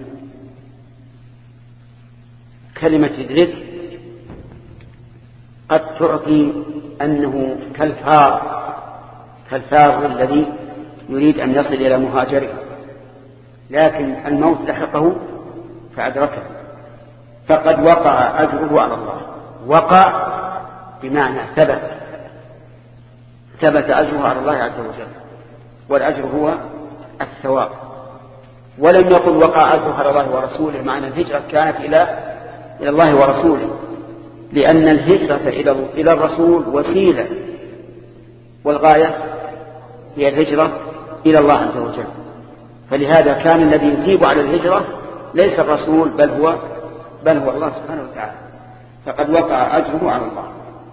كلمة يدرك قد تعطي أنه كالفار، كالفار الذي يريد أن يصل إلى مهاجره، لكن الموت لحقه فأدركه، فقد وقع أجره على الله. وقع بمعنى ثبت، ثبت أجره على الله عز وجل، والأجر هو الثواب. ولم يقل وقع أجره على الله ورسوله، معنى الهجرة كانت إلى إلى الله ورسوله، لأن الهجرة إلى إلى الرسول وسيلة، والغاية هي الهجرة إلى الله عز وجل. فلهذا كان الذي يثيب على الهجرة ليس الرسول بل هو بل هو الله سبحانه وتعالى، فقد وقع أجره على الله.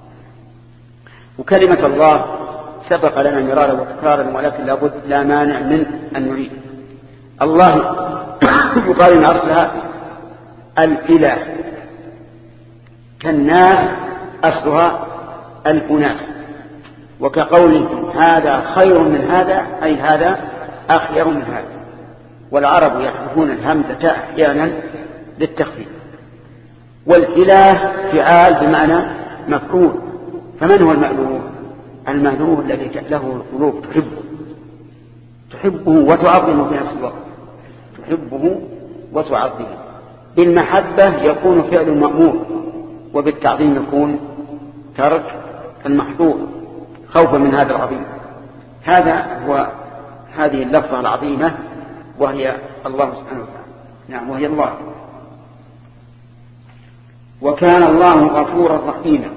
وكلمة الله سبق لنا مرارا وتكرارا، ولكن لابد لا مانع من أن نعيد. الله يقال إن أصلها الإله، كالناس أصلها الأناس، وكقوله هذا خير من هذا أي هذا أخير من هذا. والعرب يحذفون الهمزة أحيانا للتخفيف. والإله فعال بمعنى مفعول، فمن هو المألوه؟ المألوه الذي له القلوب تحبه تحبه وتعظمه في نفس الوقت، تحبه وتعظمه. بالمحبة يكون فعل مأمور، وبالتعظيم يكون ترك المحظور خوفا من هذا العظيم. هذا هو هذه اللفظة العظيمة، وهي الله سبحانه وتعالى. نعم، وهي الله. وكان الله غفورا رحيما.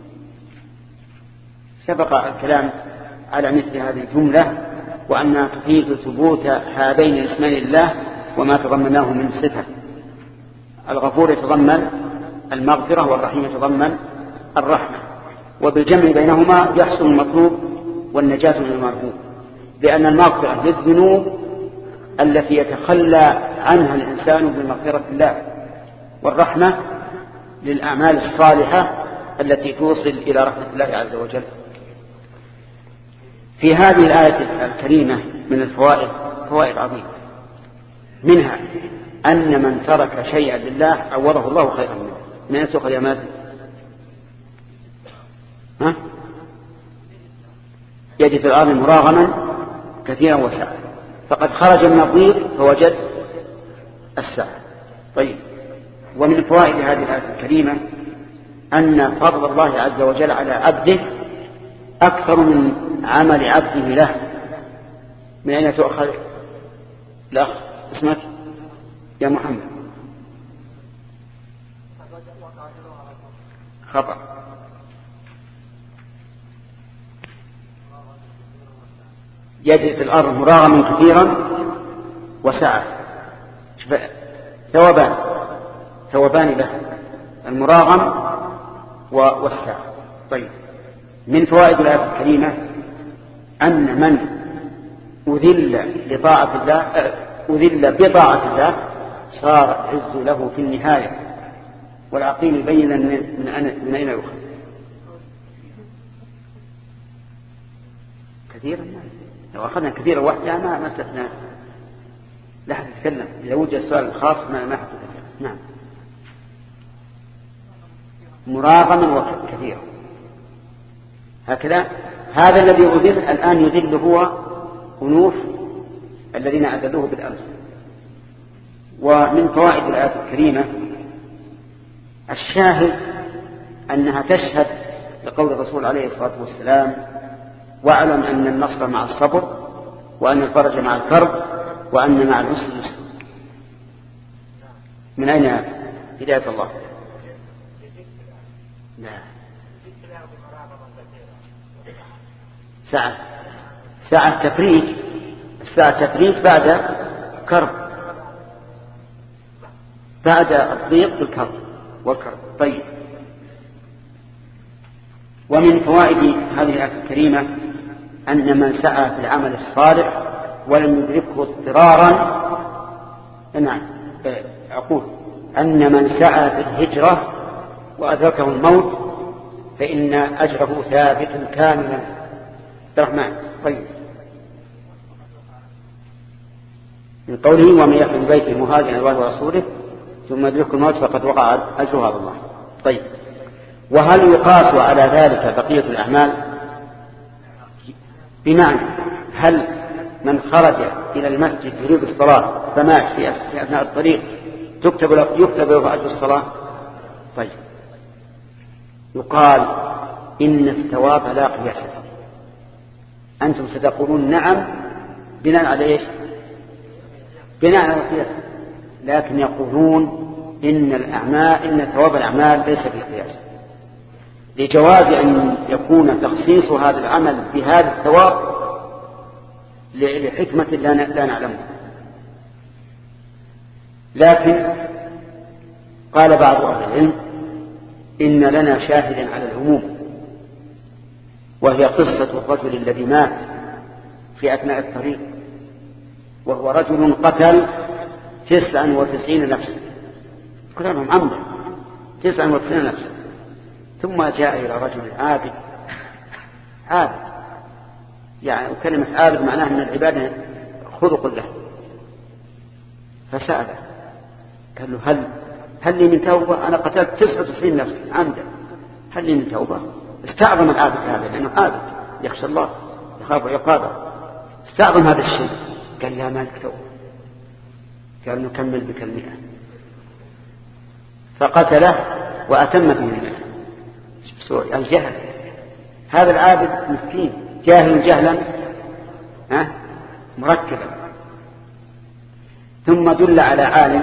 سبق الكلام على مثل هذه الجملة، وأنها تفيد ثبوت هذين الاسمين لله وما تضمناه من صفة. الغفور يتضمن المغفرة، والرحيم يتضمن الرحمة، وبالجمع بينهما يحصل المطلوب والنجاة من المرهوب، لأن المغفرة للذنوب التي يتخلى عنها الإنسان بمغفرة الله، والرحمة للأعمال الصالحة التي توصل إلى رحمة الله عز وجل. في هذه الآية الكريمة من الفوائد فوائد عظيمة، منها أن من ترك شيئا لله عوضه الله خيرا منه. من أين تؤخذ يا مازن؟ ها؟ يجد في الأرض مراغما كثيرا وسعا، فقد خرج من الضيق فوجد السعة. طيب، ومن فوائد هذه الآية الكريمة أن فضل الله عز وجل على عبده أكثر من عمل عبده له. من أين تؤخذ الأخ اسمك يا محمد؟ خطأ. يجري في الأرض مراغما كثيرا وسعة، ثوبان ثوبان له، المراغم والسعة. طيب، من فوائد الآية الكريمة أن من أذل لطاعة الله أذل بطاعة الله صار عز له في النهاية. والعقيل يبين من أين يؤخذ. كثيرا، لو أخذنا كثيرا وحدها ما ما استثناء، لا حد يتكلم. إذا وجد السؤال الخاص ما ما حد يتكلم. نعم، مراغما وكثيرا هكذا. هذا الذي أذل الآن يذل هو أنوف الذين أذلوه بالأمس. ومن فوائد الآية الكريمة الشاهد أنها تشهد لقول الرسول عليه الصلاة والسلام واعلم أن النصر مع الصبر، وأن الفرج مع الكرب، وأن مع العسر يسر. من أين هداية الله؟ لا ساعة ساعة تفريج، الساعة تفريج بعد كرب، بعد الضيق بالكرب والكرب. طيب، ومن فوائد هذه الآية الكريمة أن من سعى في العمل الصالح ولم يدركه اضطرارا، نعم أقول أن من سعى في الهجرة وأدركه الموت فإن أجره ثابت كاملا. الرحمن. طيب، من قوله ومن يخرج من بيته مهاجرا إلى الله ورسوله ثم يدركه الموت فقد وقع أجره على الله. طيب، وهل يقاس على ذلك بقية الأعمال؟ بمعنى هل من خرج إلى المسجد يريد الصلاة فمات في أثناء الطريق تكتب له يكتب له أجر الصلاة؟ طيب، يقال إن الثواب لا قياس له. أنتم ستقولون نعم بناء على إيش؟ بناء على القياس، لكن يقولون إن الأعمال إن ثواب الأعمال ليس في القياس، لجواز أن يكون تخصيص هذا العمل بهذا الثواب لحكمة لا نعلمها. لكن قال بعض أهل العلم إن لنا شاهدا على العموم، وهي قصة الرجل الذي مات في أثناء الطريق، وهو رجل قتل تسعا وتسعين نفسا، قتلهم عمدا تسعا وتسعين نفسا، ثم جاء إلى رجل عابد عابد يعني وكلمة عابد معناها أن العبادة خلق له، فسأله قال له هل هل لي من توبة؟ أنا قتلت تسعة وتسعين نفسا عمدا، هل لي من توبة؟ استعظم العابد هذا لأنه عابد يخشى الله يخاف عقابه، استعظم هذا الشيء، قال لا مالك توبة، قال نكمل بك المئة، فقتله وأتم به المئة. الجهل، هذا العابد مسكين جاهل جهلا ها مركبا، ثم دل على عالم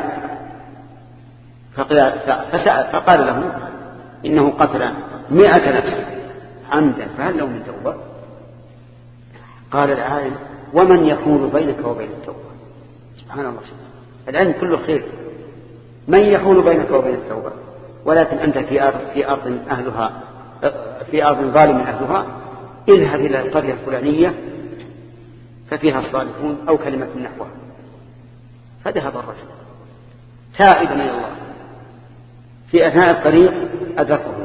فسأل فقال له إنه قتل مئة نفس عمدا فهل له من توبة؟ قال العالم ومن يحول بينك وبين التوبة؟ سبحان الله، العلم كله خير، من يحول بينك وبين التوبة؟ ولكن أنت في أرض في أرض أهلها في أرض ظالم أهلها، اذهب إلى القرية الفلانية ففيها الصالحون أو كلمة نحوها. فذهب الرجل تائبا إلى الله، في أثناء الطريق أدركه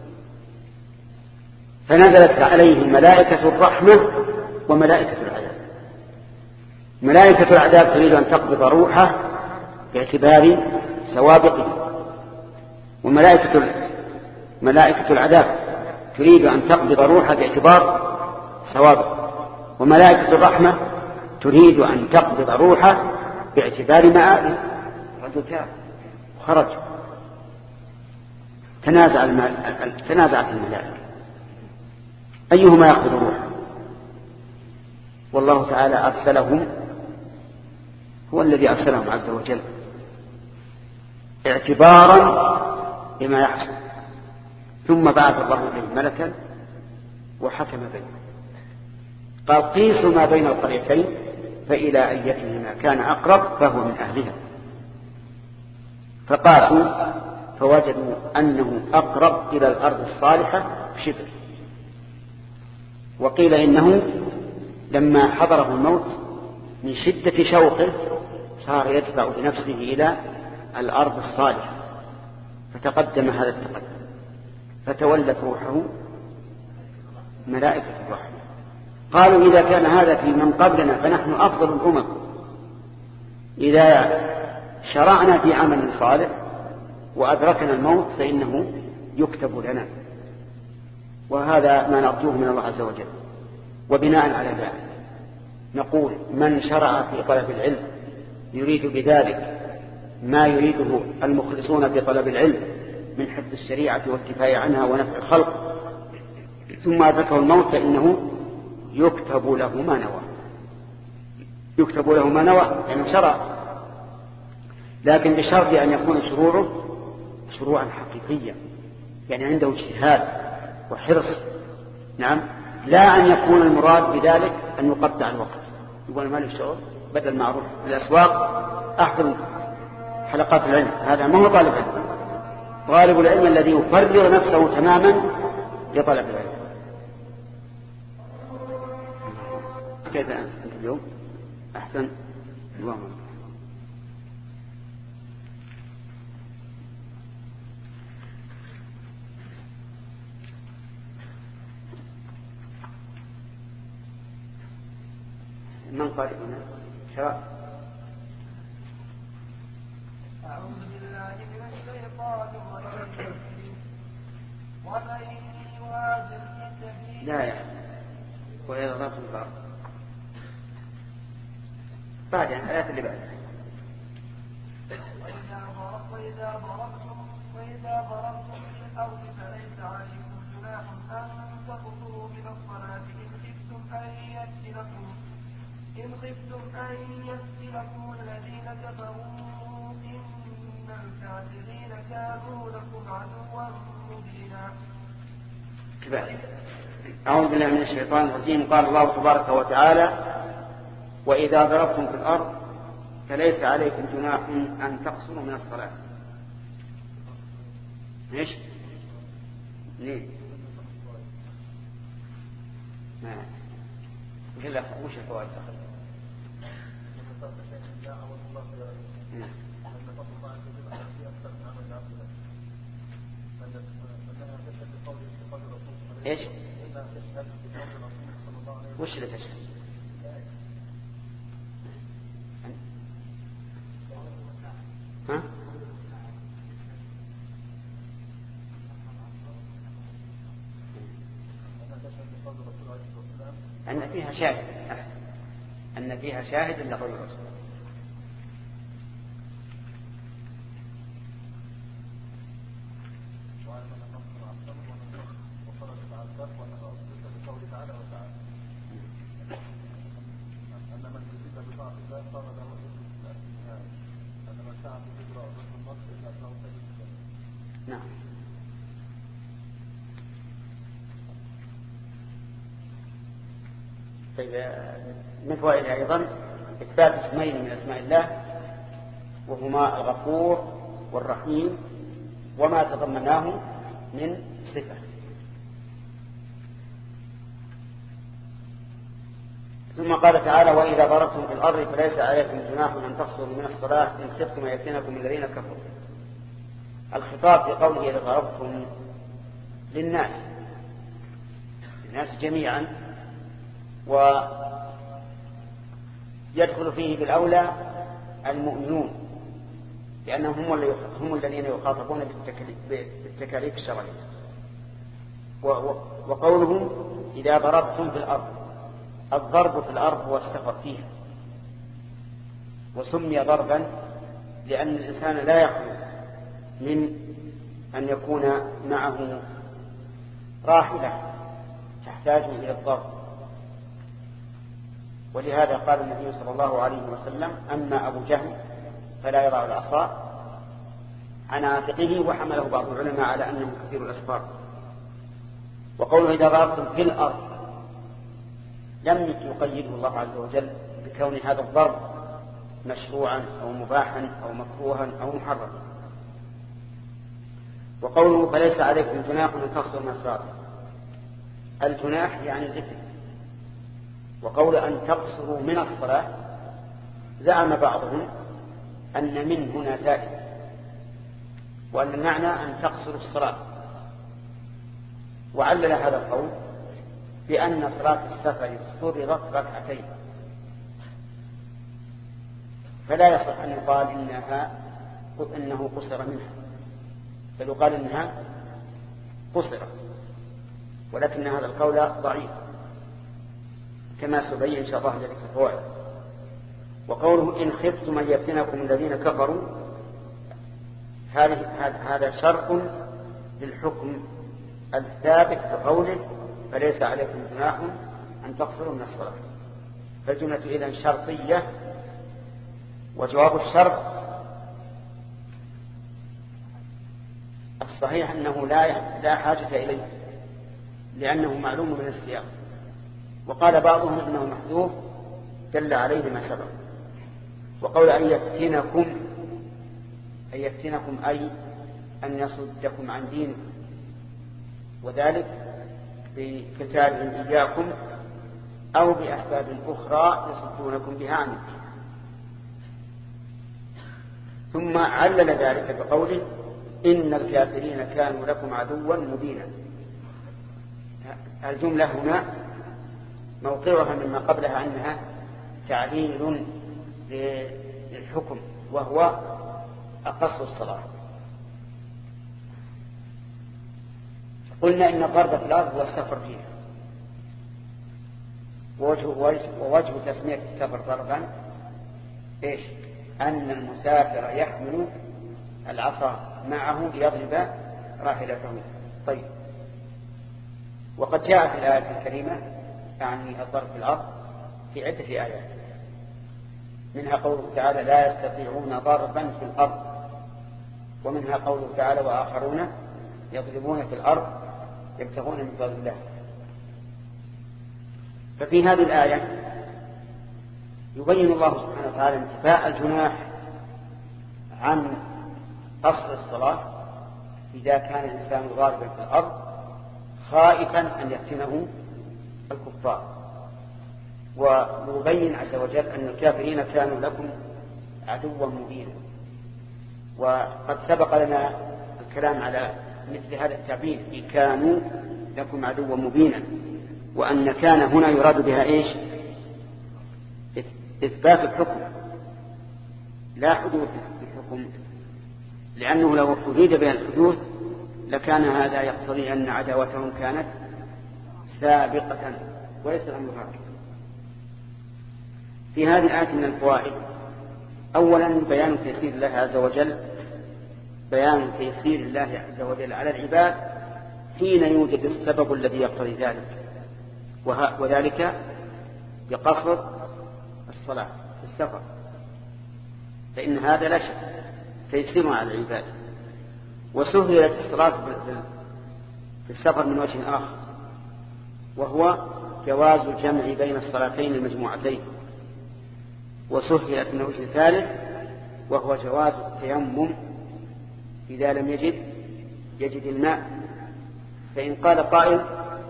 فنزلت عليه ملائكة الرحمة وملائكة العذاب. ملائكة العذاب تريد أن تقبض روحه باعتبار سوابقه، وملائكة ملائكة العذاب تريد أن تقبض روحه باعتبار سوابقه، وملائكة الرحمة تريد أن تقبض روحه باعتبار مآله. رجل تاب وخرج، تنازع تنازعت الملائكة أيهما يقبض روحه، والله تعالى أرسلهم، هو الذي أرسلهم عز وجل اعتبارا بما يحصل، ثم بعث الله إليه ملكا وحكم بينهم، قال قيسوا ما بين القريتين فإلى أيتهما كان أقرب فهو من أهلها، فقاسوا فوجدوا أنه أقرب إلى الأرض الصالحة بشبر. وقيل إنه لما حضره الموت من شدة شوقه صار يدفع بنفسه إلى الأرض الصالحة، فتقدم هذا التقدم فتولت روحه ملائكة الرحمة. قالوا إذا كان هذا في من قبلنا فنحن أفضل الأمم، إذا شرعنا في عمل صالح وأدركنا الموت فإنه يكتب لنا، وهذا ما نرجوه من الله عز وجل. وبناء على ذلك نقول من شرع في طلب العلم يريد بذلك ما يريده المخلصون في طلب العلم من حفظ الشريعة والكفاية عنها ونفع الخلق، ثم أدركه الموت فإنه يكتب له ما نوى، يكتب له ما نوى يعني شرع، لكن بشرط أن يكون شروعه شروعا حقيقيا، يعني عنده اجتهاد وحرص. نعم، لا أن يكون المراد بذلك أن يقطع الوقت، يقول ما له شغل، بدل معروف في الأسواق أحضر حلقات العلم، هذا ما هو طالب علم. طالب العلم الذي يفرغ نفسه تماما لطلب العلم. كيف أنت اليوم؟ أحسن الوامر. من قال هنا شرع؟ أعوذ بالله من الشيطان الرجيم. ومن يهاجر في سبيل لا يا وإذا ضربتم الأرض بعد الآيات اللي بعدها. وإذا ضربتم وإذا ضربتم في الأرض فليس عليكم جناح أن تقصروا من الصلاة إن خفتم أن يفتنكم إن خفتم أن يفتنكم الذين كفروا إن الكافرين كانوا لكم عدوا مبينا. أعوذ بالله من الشيطان الرجيم. قال الله تبارك وتعالى: وإذا ضربتم في الأرض فليس عليكم جناح أن تقصروا من الصلاة. ليش؟ ليه؟ ما قل وش الفوائد دخل؟ نعم. ايش؟ وش اللي تشهد؟ ها؟ أن فيها شاهد، أحسن، أن فيها شاهد لقول الرسول. نعم. طيب، من فوائدها أيضا إثبات اسمين من أسماء الله، وهما الغفور والرحيم وما تضمناه من صفة. ثم قال تعالى: وإذا ضربتم في الأرض فليس عليكم جناح أن تقصروا من الصلاة إن خفتم أن يفتنكم الذين كفروا. الخطاب في قوله إذا ضربتم للناس، الناس جميعا، ويدخل فيه بالأولى المؤمنون، لأنهم هم الذين يخاطبون بالتكاليف الشرعية. وقولهم إذا ضربتم في الأرض، الضرب في الأرض هو السفر فيها، وسمي ضربا لأن الإنسان لا يخلو من أن يكون معه راحلة تحتاج إلى الضرب. ولهذا قال النبي صلى الله عليه وسلم: أما أبو جهل فلا يضع العصا عن عاتقه، وحمله بعض العلماء على أنه كثير الأسفار. وقوله إذا ضربتم في الأرض لم يقيده الله عز وجل بكون هذا الضرب مشروعا أو مباحا أو مكروها أو محرما. وقوله فليس عليكم جناح أن تقصروا من الصلاة، الجناح يعني الإثم. وقول أن تقصروا من الصلاة زعم بعضهم أن من هنا زائد، وأن المعنى أن تقصروا الصلاة. وعلل هذا القول بأن صلاة السفر فرضت ركعتين، فلا يصح أن يقال إنها إنه قصر منها، بل يقال إنها قصرت، ولكن هذا القول ضعيف كما سبين إن شاء الله ذلك في الفوائد. وقوله إن خفتم أن يفتنكم الذين كفروا، هذا شرط للحكم الثابت بقوله فليس عليكم جناح أن تقصروا من الصلاة. فالجملة إذن شرطية، وجواب الشرط الصحيح أنه لا لا حاجة إليه لأنه معلوم من السياق. وقال بعضهم إنه محذوف دل عليه ما سبق. وقول أن يفتنكم أن يفتنكم أي أن يصدكم عن دينكم، وذلك بقتالهم إياكم أو بأسباب أخرى يصدونكم بها عن الدين. ثم علل ذلك بقوله إن الكافرين كانوا لكم عدوا مبينا. الجملة هنا موقعها مما قبلها أنها تعليل للحكم وهو أقص الصلاة. قلنا إن الضرب في الأرض هو السفر فيها، ووجه, ووجه تسمية السفر ضربا إيش؟ أن المسافر يحمل العصا معه ليضرب راحلته. طيب، وقد جاء في الآية الكريمة يعني الضرب في الأرض في عدة آيات، منها قوله تعالى لا يستطيعون ضربا في الأرض، ومنها قوله تعالى وآخرون يضربون في الأرض يبتغون من فضل الله. ففي هذه الآية يبين الله سبحانه وتعالى انتفاء الجناح عن قصر الصلاة إذا كان الإنسان ضاربا في الأرض خائفا أن يفتنه الكفار. ويبين عز وجل أن الكافرين كانوا لكم عدوا مبينا. وقد سبق لنا الكلام على مثل هذا التعبير في كانوا لكم عدوا مبينا، وأن كان هنا يراد بها إيش؟ إثبات الحكم لا حدوث الحكم، لأنه لو أريد بها الحدوث لكان هذا يقتضي أن عداوتهم كانت سابقة وليس الأمر هكذا. في هذه الآية من الفوائد: أولا بيان تيسير الله عز وجل بيان تيسير الله عز وجل على العباد حين يوجد السبب الذي يقتضي ذلك، وذلك بقصر الصلاة في السفر، فإن هذا لا شك تيسير على العباد. وسهلت الصلاة في السفر من وجه آخر، وهو جواز الجمع بين الصلاتين المجموعتين. وسهلت من وجه ثالث، وهو جواز التيمم إذا لم يجد يجد الماء. فإن قال قائل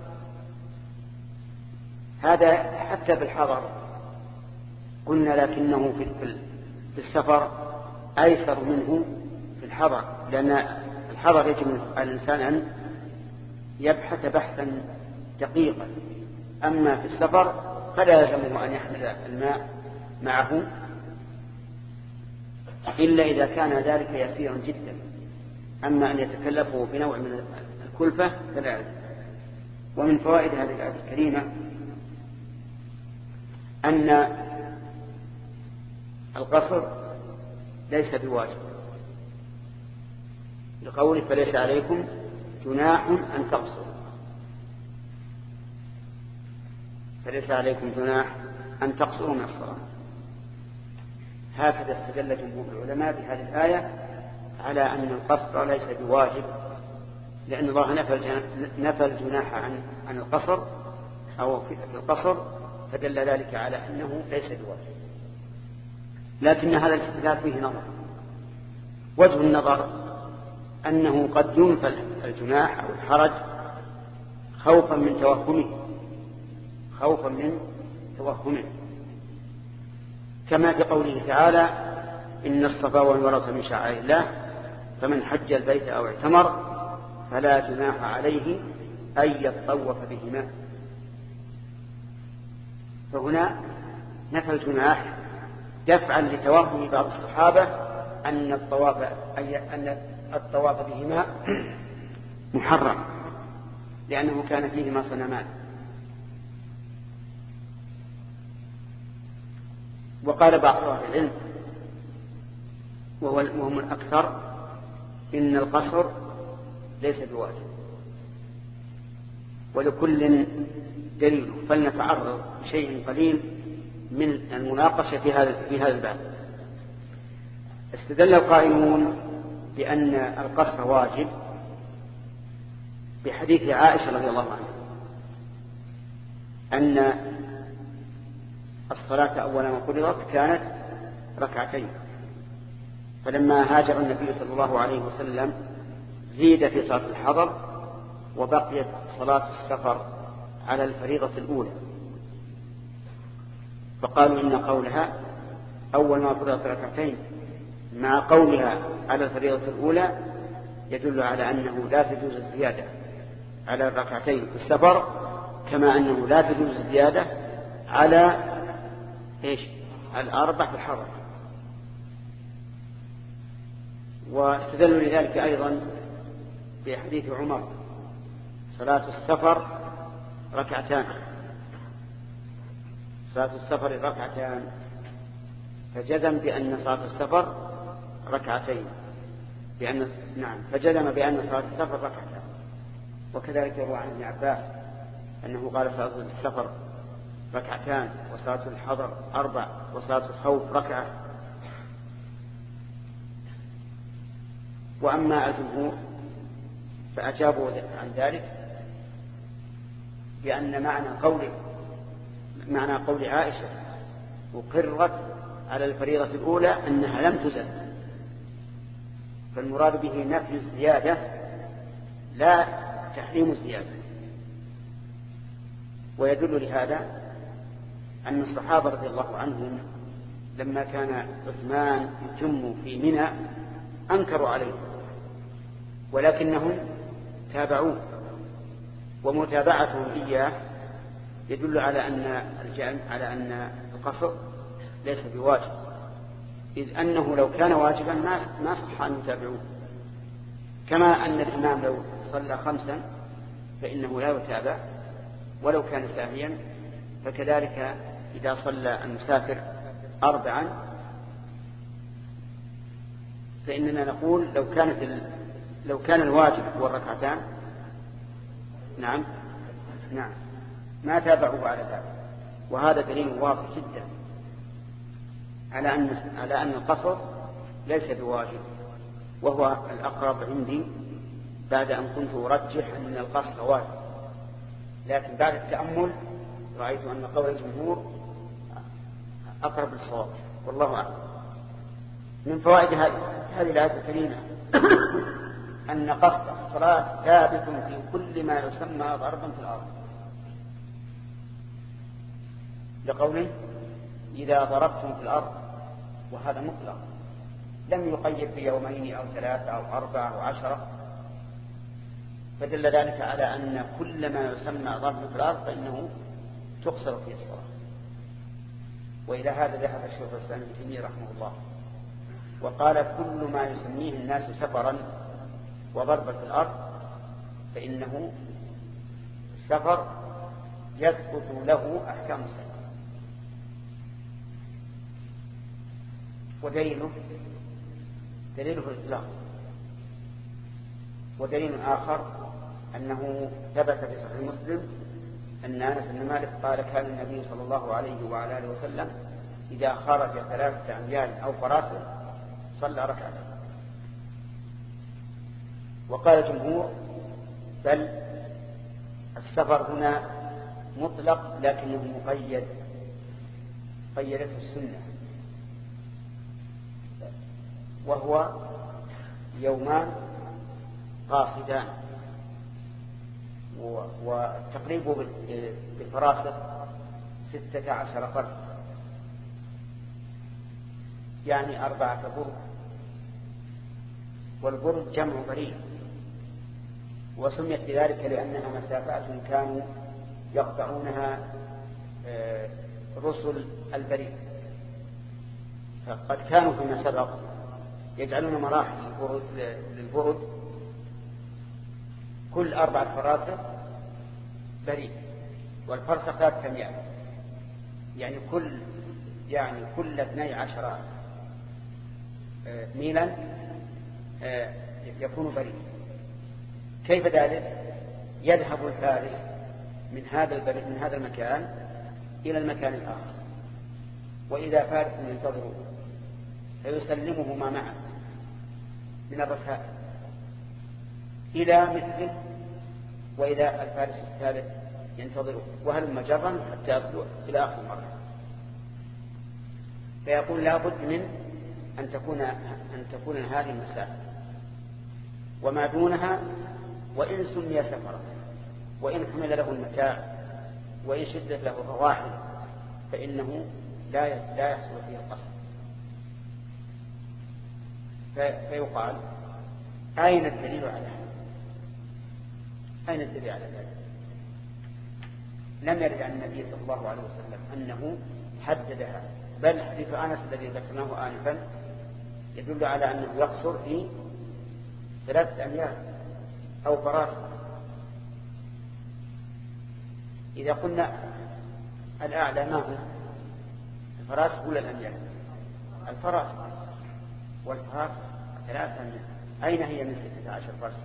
هذا حتى بالحضر، قلنا لكنه في السفر أيسر منه في الحضر، لأن الحضر يجب على الإنسان أن يبحث بحثا دقيقا، أما في السفر فلا يلزمه أن يحمل الماء معه إلا إذا كان ذلك يسيرا جدا، أما أن يتكلفه بنوع من الكلفة فلا يلزم. ومن فوائد هذه الآية الكريمة أن القصر ليس بواجب، لقوله فليس عليكم جناح أن تقصروا، فليس عليكم جناح أن تقصروا من الصلاة. هكذا استدل جمهور العلماء بهذه الآية على أن القصر ليس بواجب، لأن الله نفى الجناح عن عن القصر أو في القصر، فدل ذلك على أنه ليس بواجب. لكن هذا الاستدلال فيه نظر. وجه النظر أنه قد ينفى الجناح أو الحرج خوفا من توهمه خوفا من توهمه كما في قوله تعالى إن الصفا والمروة من شعائر الله فمن حج البيت أو اعتمر فلا جناح عليه أن يطوف بهما. فهنا نفى الجناح دفعا لتوهم بعض الصحابة أن الطواف أي أن الطواف بهما محرم لأنه كان فيهما صنمان. وقال بعض أهل العلم وهم الأكثر إن القصر ليس بواجب، ولكل دليل، فلنتعرض بشيء قليل من المناقشة في هذا في هذا الباب. استدل القائلون بأن القصر واجب بحديث عائشة رضي الله عنها أن الصلاة أول ما فرضت كانت ركعتين، فلما هاجر النبي صلى الله عليه وسلم زيد في صلاة الحضر وبقيت صلاة السفر على الفريضة الأولى، فقالوا إن قولها أول ما فرضت ركعتين مع قولها على الفريضة الأولى يدل على أنه لا تجوز الزيادة على الركعتين في السفر، كما أنه لا تجوز الزيادة على إيش الأربع في الحضر. واستدلوا لذلك أيضا بحديث عمر صلاة السفر ركعتان، صلاة السفر ركعتان، فجزم بأن صلاة السفر ركعتين، بأن نعم فجزم بأن صلاة السفر ركعتان. وكذلك يروى عن ابن عباس أنه قال صلاة السفر ركعتان وصلاة الحضر أربع وصلاة الخوف ركعة. وأما الجمهور فأجابوا عن ذلك بأن معنى قول معنى قول عائشة أقرت على الفريضة الأولى أنها لم تزل، فالمراد به نفي الزيادة لا تحريم الزيادة. ويدل لهذا أن الصحابة رضي الله عنهم لما كان عثمان يتم في منى أنكروا عليه، ولكنهم تابعوه، ومتابعتهم إياه يدل على أن على أن القصر ليس بواجب، إذ أنه لو كان واجبا ما صح أن يتابعوه، كما أن الإمام لو صلى خمسا فإنه لا يتابع ولو كان ساهيا، فكذلك إذا صلى المسافر أربعا فإننا نقول لو كانت ال... لو كان الواجب هو الركعتان نعم نعم ما تابعوا على ذلك. وهذا دليل واضح جدا على أن على أن القصر ليس بواجب، وهو الأقرب عندي بعد أن كنت أرجح أن القصر واجب، لكن بعد التأمل رأيت أن قول الجمهور أقرب للصواب، والله أعلم. من فوائد هذه الآية الكريمة أن قصد الصلاة ثابت في كل ما يسمى ضربا في الأرض، لقوله إذا ضربتم في الأرض، وهذا مطلق لم يقيد بيومين أو ثلاثة أو أربعة أو عشرة، فدل ذلك على أن كل ما يسمى ضربا في الأرض فإنه تقصر فيه الصلاة. وإلى هذا ذهب الشيخ الإسلام ابن تيمية رحمه الله وقال كل ما يسميه الناس سفرا وضربا في الأرض فإنه سفر يثبت له أحكام السفر. ودليله دليله الإطلاق. ودليل آخر أنه ثبت في صحيح مسلم أن أنس بن مالك قال كان النبي صلى الله عليه وعلى آله وسلم إذا خرج ثلاثة أميال أو فراسخ صلى ركعة. وقال الجمهور بل السفر هنا مطلق لكنه مقيد، قيدته السنة، وهو يومان قاصدان، والتقريب بالفراسخ ستة عشر فرد، يعني أربعة برد، والبرد جمع بريد، وسميت بذلك لأنها مسافات كانوا يقطعونها رسل البريد، فقد كانوا فيما سبق يجعلون مراحل للبرد كل أربعة فراسخ بريد، والفرسخ ثلاثة أميال، يعني كل يعني كل اثني عشر ميلا يكون بريد. كيف ذلك؟ يذهب الفارس من هذا البلد من هذا المكان إلى المكان الآخر، وإذا فارس ينتظره فيسلمه ما معه من الرسائل إلى مثله، وإذا الفارس الثالث ينتظره، وهل مجرا حتى يصل إلى آخر مرة. فيقول لا بد من أن تكون أن تكون هذه المسافة وما دونها، وإن سمي سفرا، وإن حمل له المتاع، وإن شدت له الرواحل، فإنه لا لا يحصل فيه القصر. فيقال أين الدليل على هذا؟ أين الدليل على ذلك؟ لم يرد عن النبي صلى الله عليه وسلم أنه حددها، بل حديث أنس الذي ذكرناه آنفا يدل على أنه يقصر في ثلاثة أميال أو فراسخ. إذا قلنا الأعلى ما هو الفراسخ ولا الأميال؟ الفراسخ، والفراسخ ثلاثة أميال، أين هي من ستة عشر فرسخ؟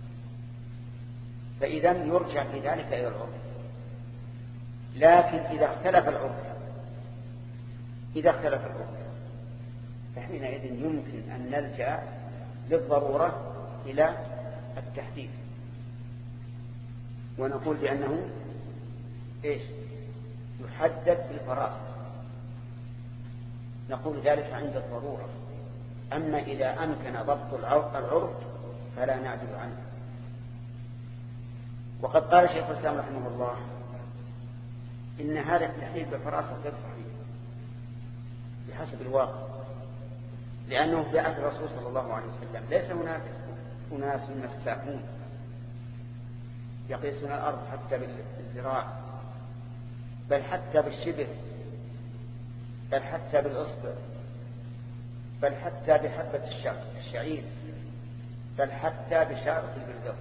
فإذا يرجع في ذلك إلى العرف. لكن إذا اختلف العرف إذا اختلف العرف فحينئذ يمكن أن نلجأ للضرورة إلى التحديد، ونقول بأنه إيش؟ يحدد بالفراسخ، نقول ذلك عند الضرورة. أما إذا أمكن ضبط العرف فلا نعدل عنه. وقد قال شيخ الإسلام رحمه الله إن هذا التحديد بالفراسخ غير صحيح بحسب الواقع، لأنه في عهد الرسول صلى الله عليه وسلم ليس هناك أناس مساكون يقيسون الأرض حتى بالذراع، بل حتى بالشبر، بل حتى بالأصبع، بل حتى بحبة الشعير، بل حتى بشارة البردوس.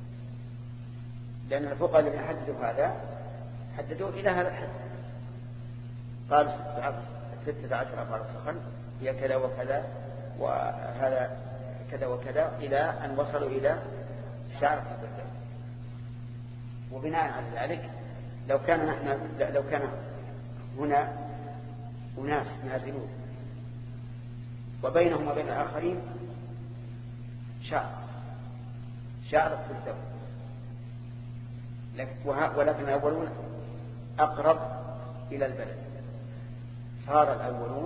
لأن الفقهاء الذين حددوا هذا حددوا إلى هذا الحد، قال ستة عشر فرسخا هي كذا وكذا، وهذا كذا وكذا، إلى أن وصلوا إلى شارة البردوس. وبناء على ذلك لو كان نحن لو كان هنا أناس نازلون وبينهم وبين الآخرين شعر شعر البردوس، ولكن الأولون أقرب إلى البلد، صار الأولون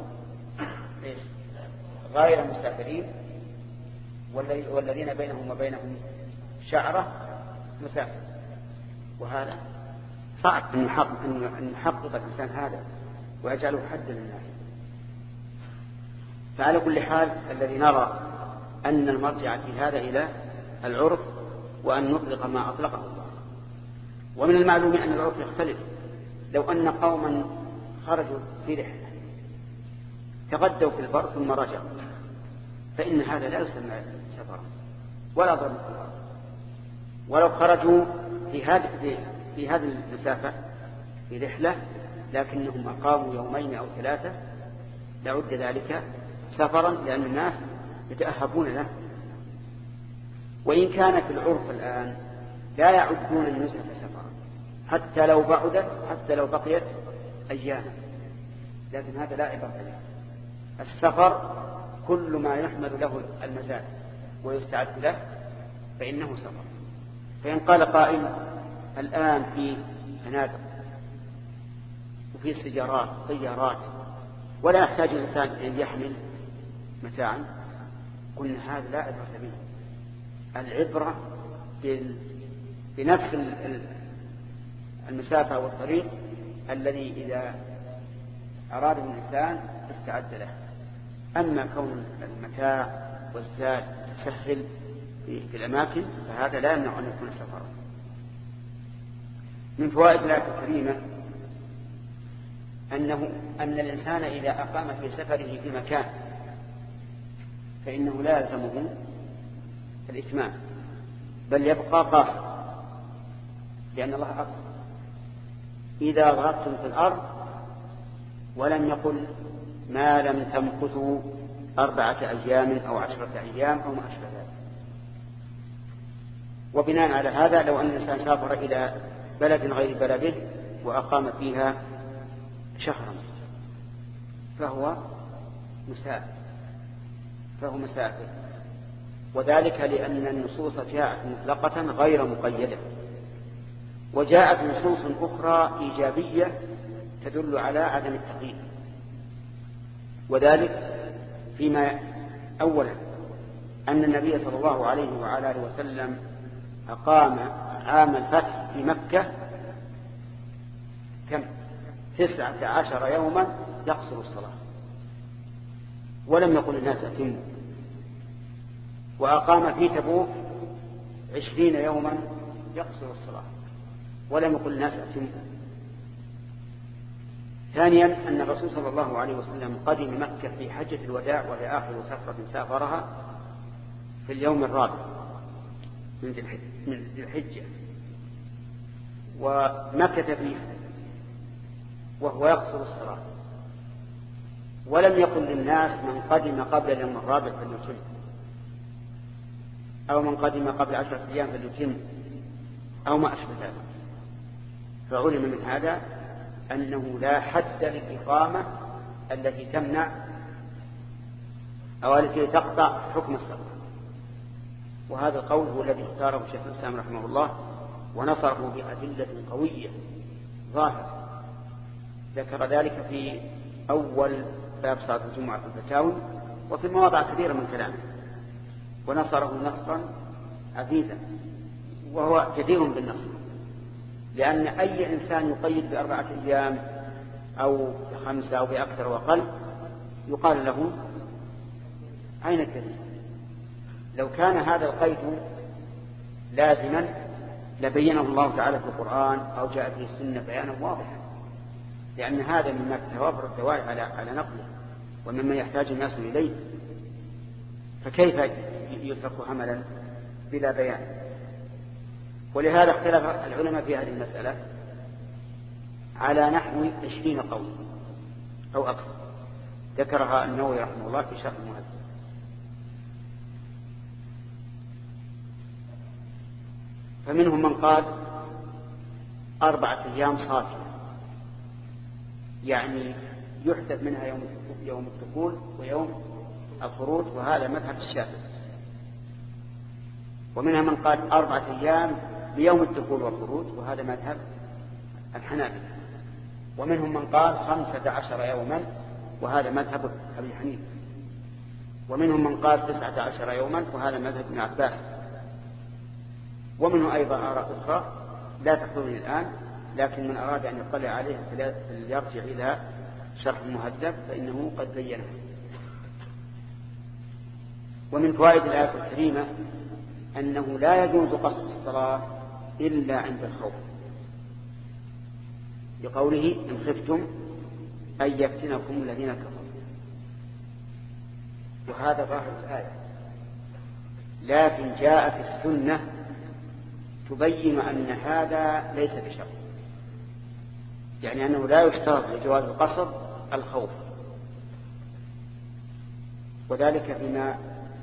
غير مسافرين، والذين بينهم وبينهم شعرة مسافر. وهذا صعب أن يحقق الإنسان هذا ويجعله حدا للناس. فعلى كل حال الذي نرى أن المرجع في هذا إلى العرف، وأن نطلق ما أطلقه الله. ومن المعلوم أن العرف يختلف. لو أن قوما خرجوا في رحلة تغدوا في البر ثم رجعوا، فإن هذا لا يسمى سفرا ولا ضرب. ولو خرجوا في هذه في هذه المسافة في رحلة لكنهم أقاموا يومين أو ثلاثة لعد ذلك سفرا، لأن الناس يتأهبون له. وإن كان في العرف الآن لا يعدون النزهة سفرا حتى لو بعدت، حتى لو بقيت أياما، لكن هذا لا عبرة له. السفر كل ما يحمل له المزاد ويستعد له فإنه سفر. فإن قال قائل الآن في فنادق وفي سيارات طيارات ولا يحتاج الإنسان أن يحمل متاعا، قلنا هذا لا عبرة به. العبرة بنفس المسافة والطريق الذي إذا أراد الإنسان استعد له. أما كون المتاع والزاد تسهل في الأماكن فهذا لا يمنع أن يكون سفرا. من فوائد الآية الكريمة أنه أن الإنسان إذا أقام في سفره في مكان فإنه لا يلزمه الإتمام، بل يبقى قاصر، لأن الله أقول إذا ضربتم في الأرض، ولم يقل ما لم تمكثوا أربعة أيام أو عشرة أيام أو ما أشبه ذلك. وبناء على هذا لو أن الإنسان سافر إلى بلد غير بلده وأقام فيها شهرا فهو مسافر فهو مسافر وذلك لأن النصوص جاءت مطلقة غير مقيدة، وجاءت نصوص أخرى إيجابية تدل على عدم التقييد، وذلك فيما أولا أن النبي صلى الله عليه وعلى آله وسلم أقام عام الفتح في مكة كم تسعة عشر يوما يقصر الصلاة ولم يقل الناس أتموا، وأقام في تبوك عشرين يوما يقصر الصلاة ولم يقل الناس أتموا. ثانيا أن الرسول صلى الله عليه وسلم قدم مكة في حجة الوداع وهي آخر سفرة سافرها في اليوم الرابع من ذي الحجة، ومكث فيها وهو يقصر الصلاة ولم يقل للناس من قدم قبل اليوم الرابع فليتم أو من قدم قبل عشرة أيام فليتم أو ما أشبه ذلك. فعلم من هذا أنه لا حد للإقامة التي تمنع أو التي تقطع حكم الصلاة، وهذا القول هو الذي اختاره شيخ الإسلام رحمه الله ونصره بأدلة قوية ظاهرة، ذكر ذلك في أول باب صلاة الجمعة في الفتاوي وفي مواضع كثيرة من كلامه، ونصره نصرا عزيزا وهو جدير بالنصر، لأن أي إنسان يقيد بأربعة أيام أو خمسة أو بأكثر وقل يقال له أين الدليل؟ لو كان هذا القيد لازما لبينه الله تعالى في القرآن أو جاء في السنة بيانا واضحا، لأن هذا مما توافر الدواعي على على نقله ومما يحتاج الناس إليه، فكيف يترك عملا بلا بيان؟ ولهذا اختلف العلماء في هذه المسألة على نحو عشرين قول أو أكثر، ذكرها النووي رحمه الله في شرح المهذب. فمنهم من قال أربعة أيام صافية، يعني يحسب منها يوم يوم الدخول ويوم الخروج، وهذا مذهب الشافعي. ومنها من قال أربعة أيام بيوم الدخول والخروج، وهذا مذهب الحنابلة. ومنهم من قال خمسة عشر يوما، وهذا مذهب أبي حنيفة. ومنهم من قال تسعة عشر يوما، وهذا مذهب ابن عباس. ومنه أيضا آراء أخرى لا تحضرني الآن، لكن من أراد أن يطلع عليها فليرجع إلى شرح المهذب فإنه قد بينه. ومن فوائد الآية الكريمة أنه لا يجوز قصد الصلاة إلا عند الخوف، لقوله إن خفتم أن يفتنكم الذين كفروا، وهذا ظاهر الآية. لكن جاءت السنة تبين أن هذا ليس بشرط، يعني أنه لا يشترط لجواز القصد الخوف، وذلك فيما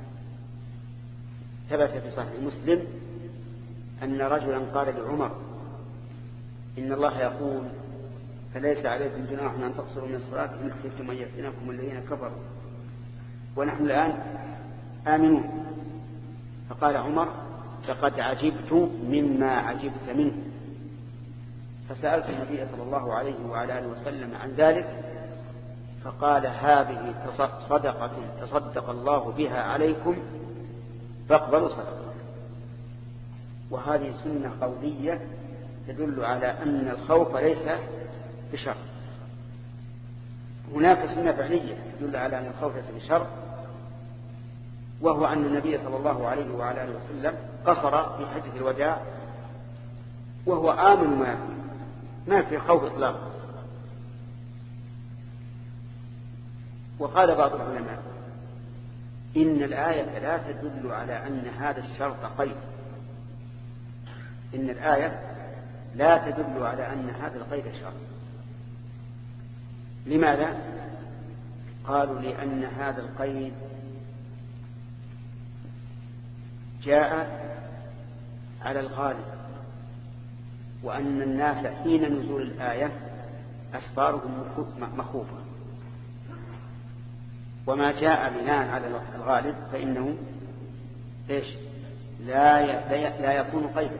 ثبت في صحيح مسلم أن رجلا قال لعمر إن الله يقول فليس عليكم جناح أن تقصروا من الصلاة إن خفتم أن يفتنكم الذين كفروا ونحن الآن آمنون. فقال عمر لقد عجبت مما عجبت منه، فسألت النبي صلى الله عليه وعلى آله وسلم عن ذلك فقال هذه صدقة تصدق الله بها عليكم فاقبلوا صدقة. وهذه سنة قولية تدل على أن الخوف ليس بشرط. هناك سنة فعلية تدل على أن الخوف ليس بشرط، وهو أن النبي صلى الله عليه وعلى آله وسلم قصر في حجة الوداع وهو آمن ما ما في خوف إطلاقا. وقال بعض العلماء إن الآية لا تدل على أن هذا الشرط قيد، إن الآية لا تدل على أن هذا القيد شرط. لماذا؟ قالوا لأن هذا القيد جاء على الغالب وأن الناس حين نزول الآية أسفارهم مخوفة، وما جاء بناء على الغالب فإنه إيش لا لا يكون قيدا.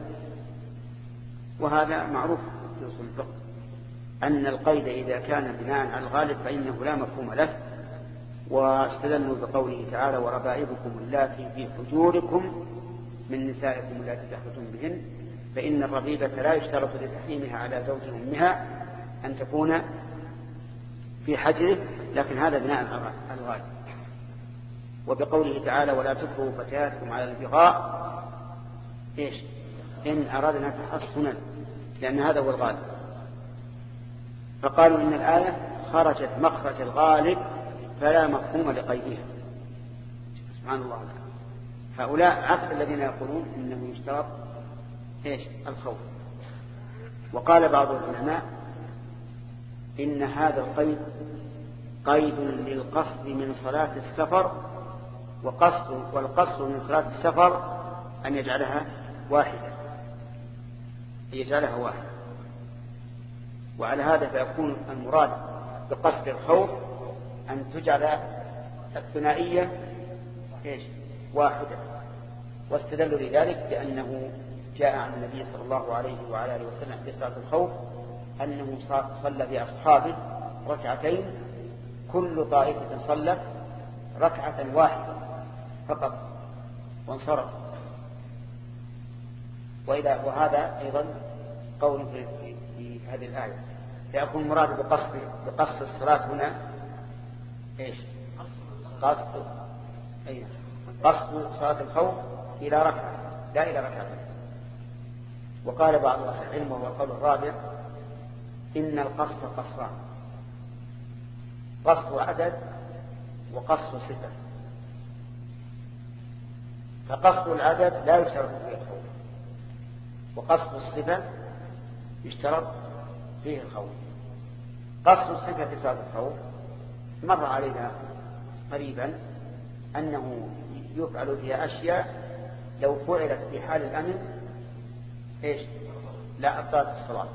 وهذا معروف في أصول الفقه أن القيد إذا كان بناء على الغالب فإنه لا مفهوم له. واستدلوا بقوله تعالى وربائبكم اللاتي في حجوركم من نسائكم اللاتي تحرجون بهن، فإن الربيبة لا يشترط لتحريمها على زوج أمها أن تكون في حجره، لكن هذا بناء على الغالب. وبقوله تعالى ولا تكرهوا فتياتكم على البغاء إيش إن أردنا تحصنا، لأن هذا هو الغالب. فقالوا إن الآية خرجت مخرج الغالب فلا مفهوم لقيدها. سبحان الله. هؤلاء عكس الذين يقولون إنه يشترط إيش الخوف. وقال بعض العلماء إن هذا القيد قيد للقصد من صلاة السفر، وقصد والقصد من صلاة السفر أن يجعلها واحدة يجعلها واحدة. وعلى هذا فيكون المراد بقصد الخوف أن تجعل الثنائية إيش واحدة. واستدلوا لذلك بأنه جاء عن النبي صلى الله عليه وعلى آله وسلم في صلاة الخوف أنه صلى بأصحابه ركعتين كل طائفة صلت ركعة واحدة فقط وانصرف. وإذا وهذا أيضا قول في, في, في هذه الآية. فيكون مراد بقصد بقصد الصلاة هنا إيش قصد أي قصد صلاة الخوف إلى ركعة لا إلى ركعة. وقال بعض أهل العلم وهو القول الرابع إن القصد قصران، قصد عدد وقصد صفة. فقصد العدد لا يشترط فيه الخوف، وقصد الصفة يشترط فيه الخوف. قصد الصفة في صلاة الخوف مر علينا قريبا أنه يفعل فيها أشياء لو فعلت في حال الأمن إيش لا أبطلت الصلاة،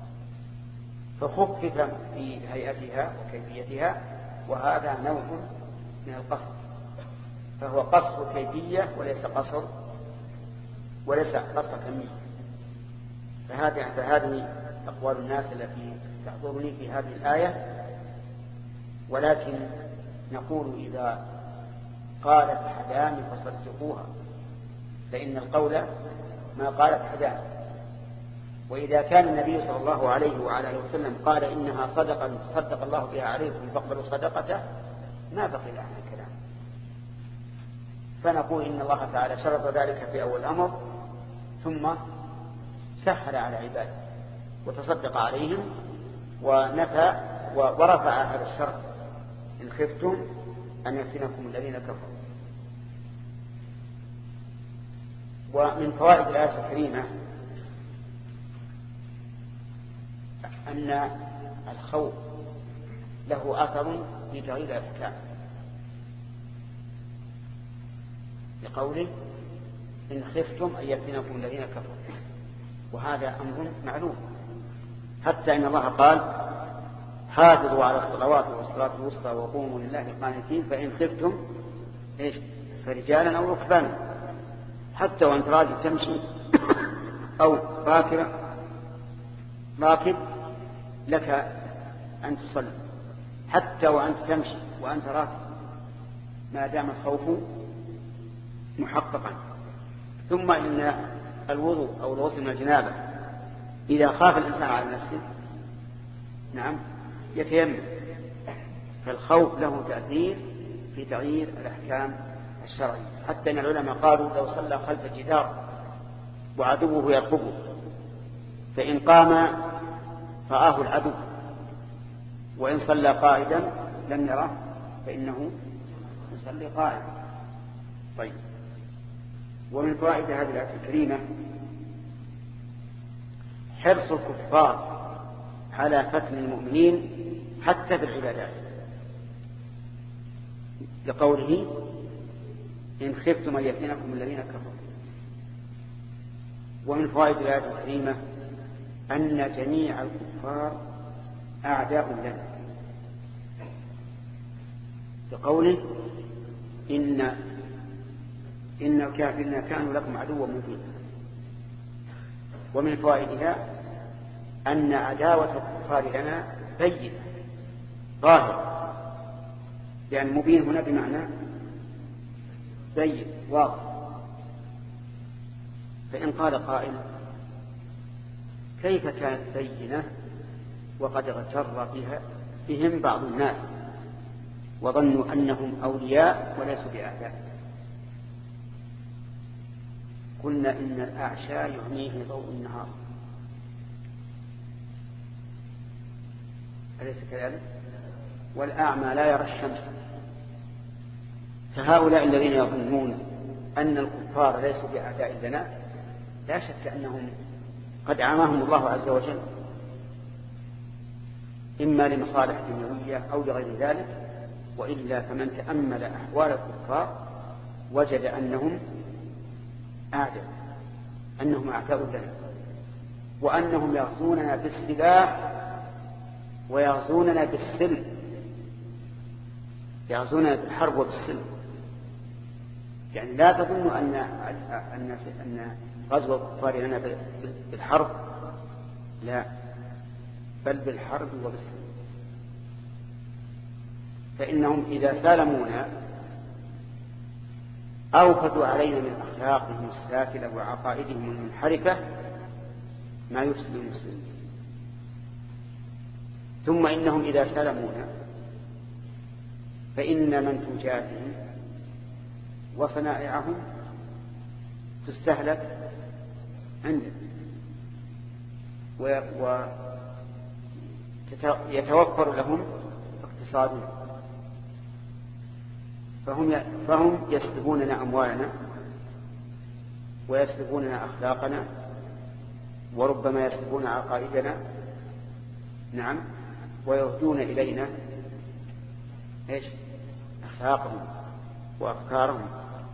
فخفف في هيئتها وكيفيتها، وهذا نوع من القصد. فهو قصر كيفية وليس قصر وليس قصر كمية. فهذه فهذه أقوال الناس التي تحضرني في هذه الآية. ولكن نقول إذا قالت حدان فصدقوها، فإن القول ما قالت حدان. وإذا كان النبي صلى الله عليه وعلى آله وسلم قال إنها صدقة صدق الله بها عليكم فاقبلوا صدقته، ما بقي لها الكلام. فنقول إن الله تعالى شرط ذلك في أول الأمر ثم سهل على عباده وتصدق عليهم ونفى ورفع هذا الشرط إن خفتم أن يفتنكم الذين كفروا. ومن فوائد الآية الكريمة أن الخوف له أثر في تغيير الأحكام، لقوله إن خفتم أن يفتنكم الذين كفروا، وهذا أمر معلوم. حتى إن الله قال حافظوا على الصلوات والصلاة الوسطى وقوموا لله قانتين فإن خفتم إيش فرجالا أو ركبانا. حتى وأنت راجل تمشي أو راكب راكب لك أن تصلي، حتى وأنت تمشي وأنت راكب ما دام الخوف محققا. ثم إن الوضوء أو الغسل من الجنابة إذا خاف الإنسان على نفسه نعم يتيمم. فالخوف له تأثير في تغيير الأحكام الشرعية. حتى إن العلماء قالوا لو صلى خلف الجدار وعدوه يرقبه فإن قام رآه العدو، وإن صلى قائدا لم يراه فإنه يصلي قائدا. طيب. ومن فوائد هذه الآية الكريمة حرص الكفار على فتن المؤمنين حتى في العبادات، لقوله إن خفتم أن يفتنكم الذين كفروا. ومن فوائد الآية الكريمة أن جميع الكفار أعداء لنا، بقوله إن إن الكافرين كانوا لكم عدوا مبينا. ومن فوائدها أن عداوة الكفار لنا بينة ظاهرة، لأن مبين هنا بمعنى بين واضح. فإن قال قائل كيف كانت بينة وقد اغتر بها بهم بعض الناس وظنوا أنهم أولياء وليسوا بأعداء؟ قلنا إن الأعشى يعنيه ضوء النهار، أليس كذلك؟ والأعمى لا يرى الشمس. فهؤلاء الذين يظنون أن الكفار ليسوا بأعداء لنا لا شك أنهم قد عامهم الله عز وجل، إما لمصالح دنيوية أو لغير ذلك، وإلا فمن تأمل أحوال الكفار وجد أنهم أعداء، أنهم أعداء لنا، وأنهم يغزوننا بالسلاح ويغزوننا بالسلم، يغزوننا بالحرب وبالسلم. يعني لا تظنوا أن أن أن غزو الكفار لنا بالحرب، لا، بل بالحرب وبالسلم. فإنهم إذا سالمونا أوفدوا علينا من أخلاقهم السافلة وعقائدهم المنحرفة ما يفسد المسلمين. ثم إنهم إذا سلمونا فإن منتوجاتهم وصنائعهم تستهلك عندنا ويتوفر لهم اقتصادهم، فهم فهم يسلبوننا أموالنا ويسلبوننا أخلاقنا وربما يسلبون عقائدنا، نعم، ويهدون إلينا إيش؟ أخلاقهم وأفكارهم.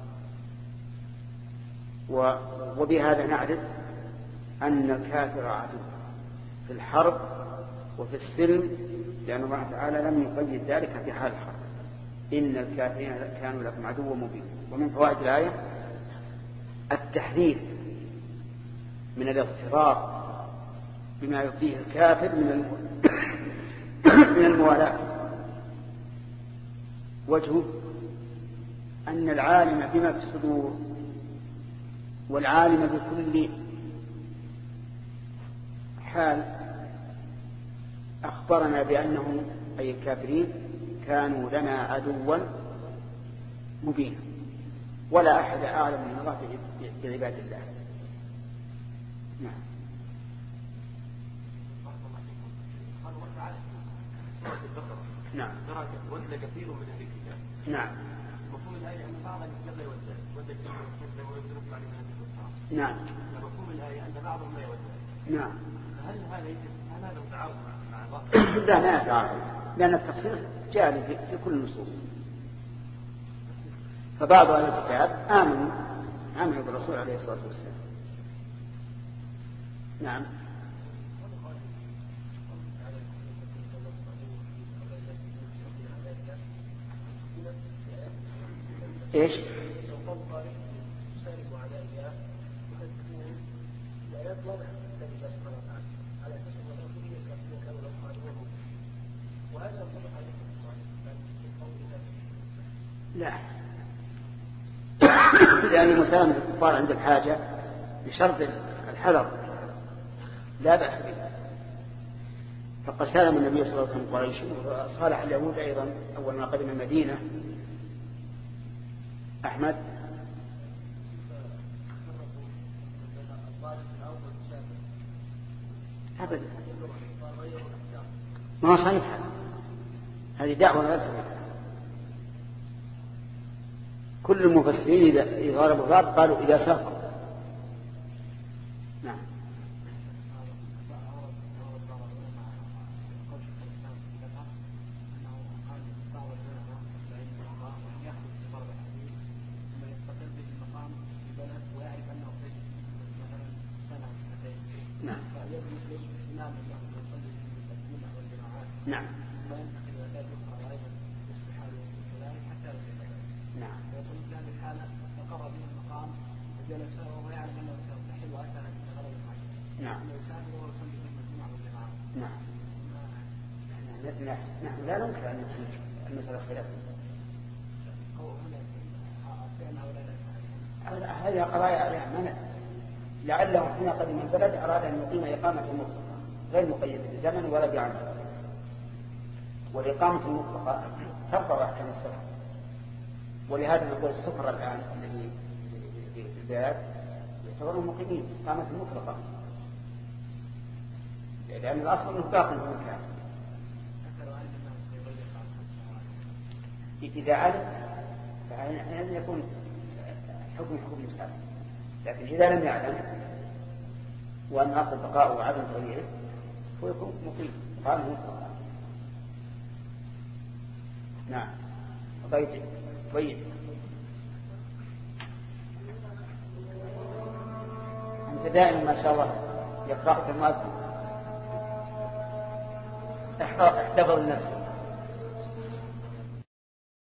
وبهذا نعرف أن الكافر عدو في الحرب وفي السلم، لأن الله تعالى لم يقيد ذلك في حال الحرب. إن الكافرين كانوا لكم عدوا مبين. ومن فوائد الآية التحذير من الاغترار بما يفيه الكافر من من الموالاة. وجهه أن العالم بما في الصدور والعالم بكل حال أخبرنا بأنهم أي الكافرين كانوا لنا عدوا مبينا، ولا أحد أعلم من الله بعباد الله. نعم. نعم. ود كثير من أهل الكتاب. نعم. مفهوم الآية أن بعض الكتاب لا يود، ود كثير من ويذكر عن أهل الكتاب. نعم. مفهوم الآية أن بعضهم لا يود. نعم. هل هذا هل هذا متعارض مع بعض؟ لا، لا يتعارض، لأن التخصيص جاري في كل النصوص. فبعض أهل الكتاب آمنوا آمنوا بالرسول عليه الصلاة والسلام. نعم. ايش؟ لا، لأن مسالمة الكفار عند الحاجة بشرط الحذر لا بأس به. فقد سالم النبي صلى الله عليه وسلم قريش وصالح اليهود أيضا أول ما قدم المدينة. أحمد أبدا ما صحيح، هذه دعوة لا تصح. كل المفسرين إذا غاربوا الغرب قالوا إذا سافر. نعم. نعم. نعم. ثم ينتقل إلى بلاد أخرى أيضا يصبح حاله كذلك حتى يرجع. نعم. ويقول في هذه الحالة استقر به المقام وجلس وهو يعلم أنه سيرتحل وأتى أن يتغرب المعين. نعم. ويسافر ويصلي في المجموعة والجماعة. نعم. نحن لا ننكر أن المسألة خلافية. هذه قضايا يعني لعله حين قدم البلد أراد أن يقيم إقامة مطلقة غير مقيدة بزمن ولا بعمل. والإقامة المطلقة ترفع أحكام السفر. ولهذا نقول السفر الآن الذي في البلاد يعتبرون مقيمين إقامة مطلقة، لأن الأصل أنه باق في المكان. إذا علم فإن يكون حكم حكم المسافر، لكن إذا لم يعلم وأن أصل بقاءه وعدم تغييره هو يكون مقيم قام مطلقا. نعم. طيب طيب أنت دائما ما شاء الله يقرأك المؤذن احتفظ لنفسك.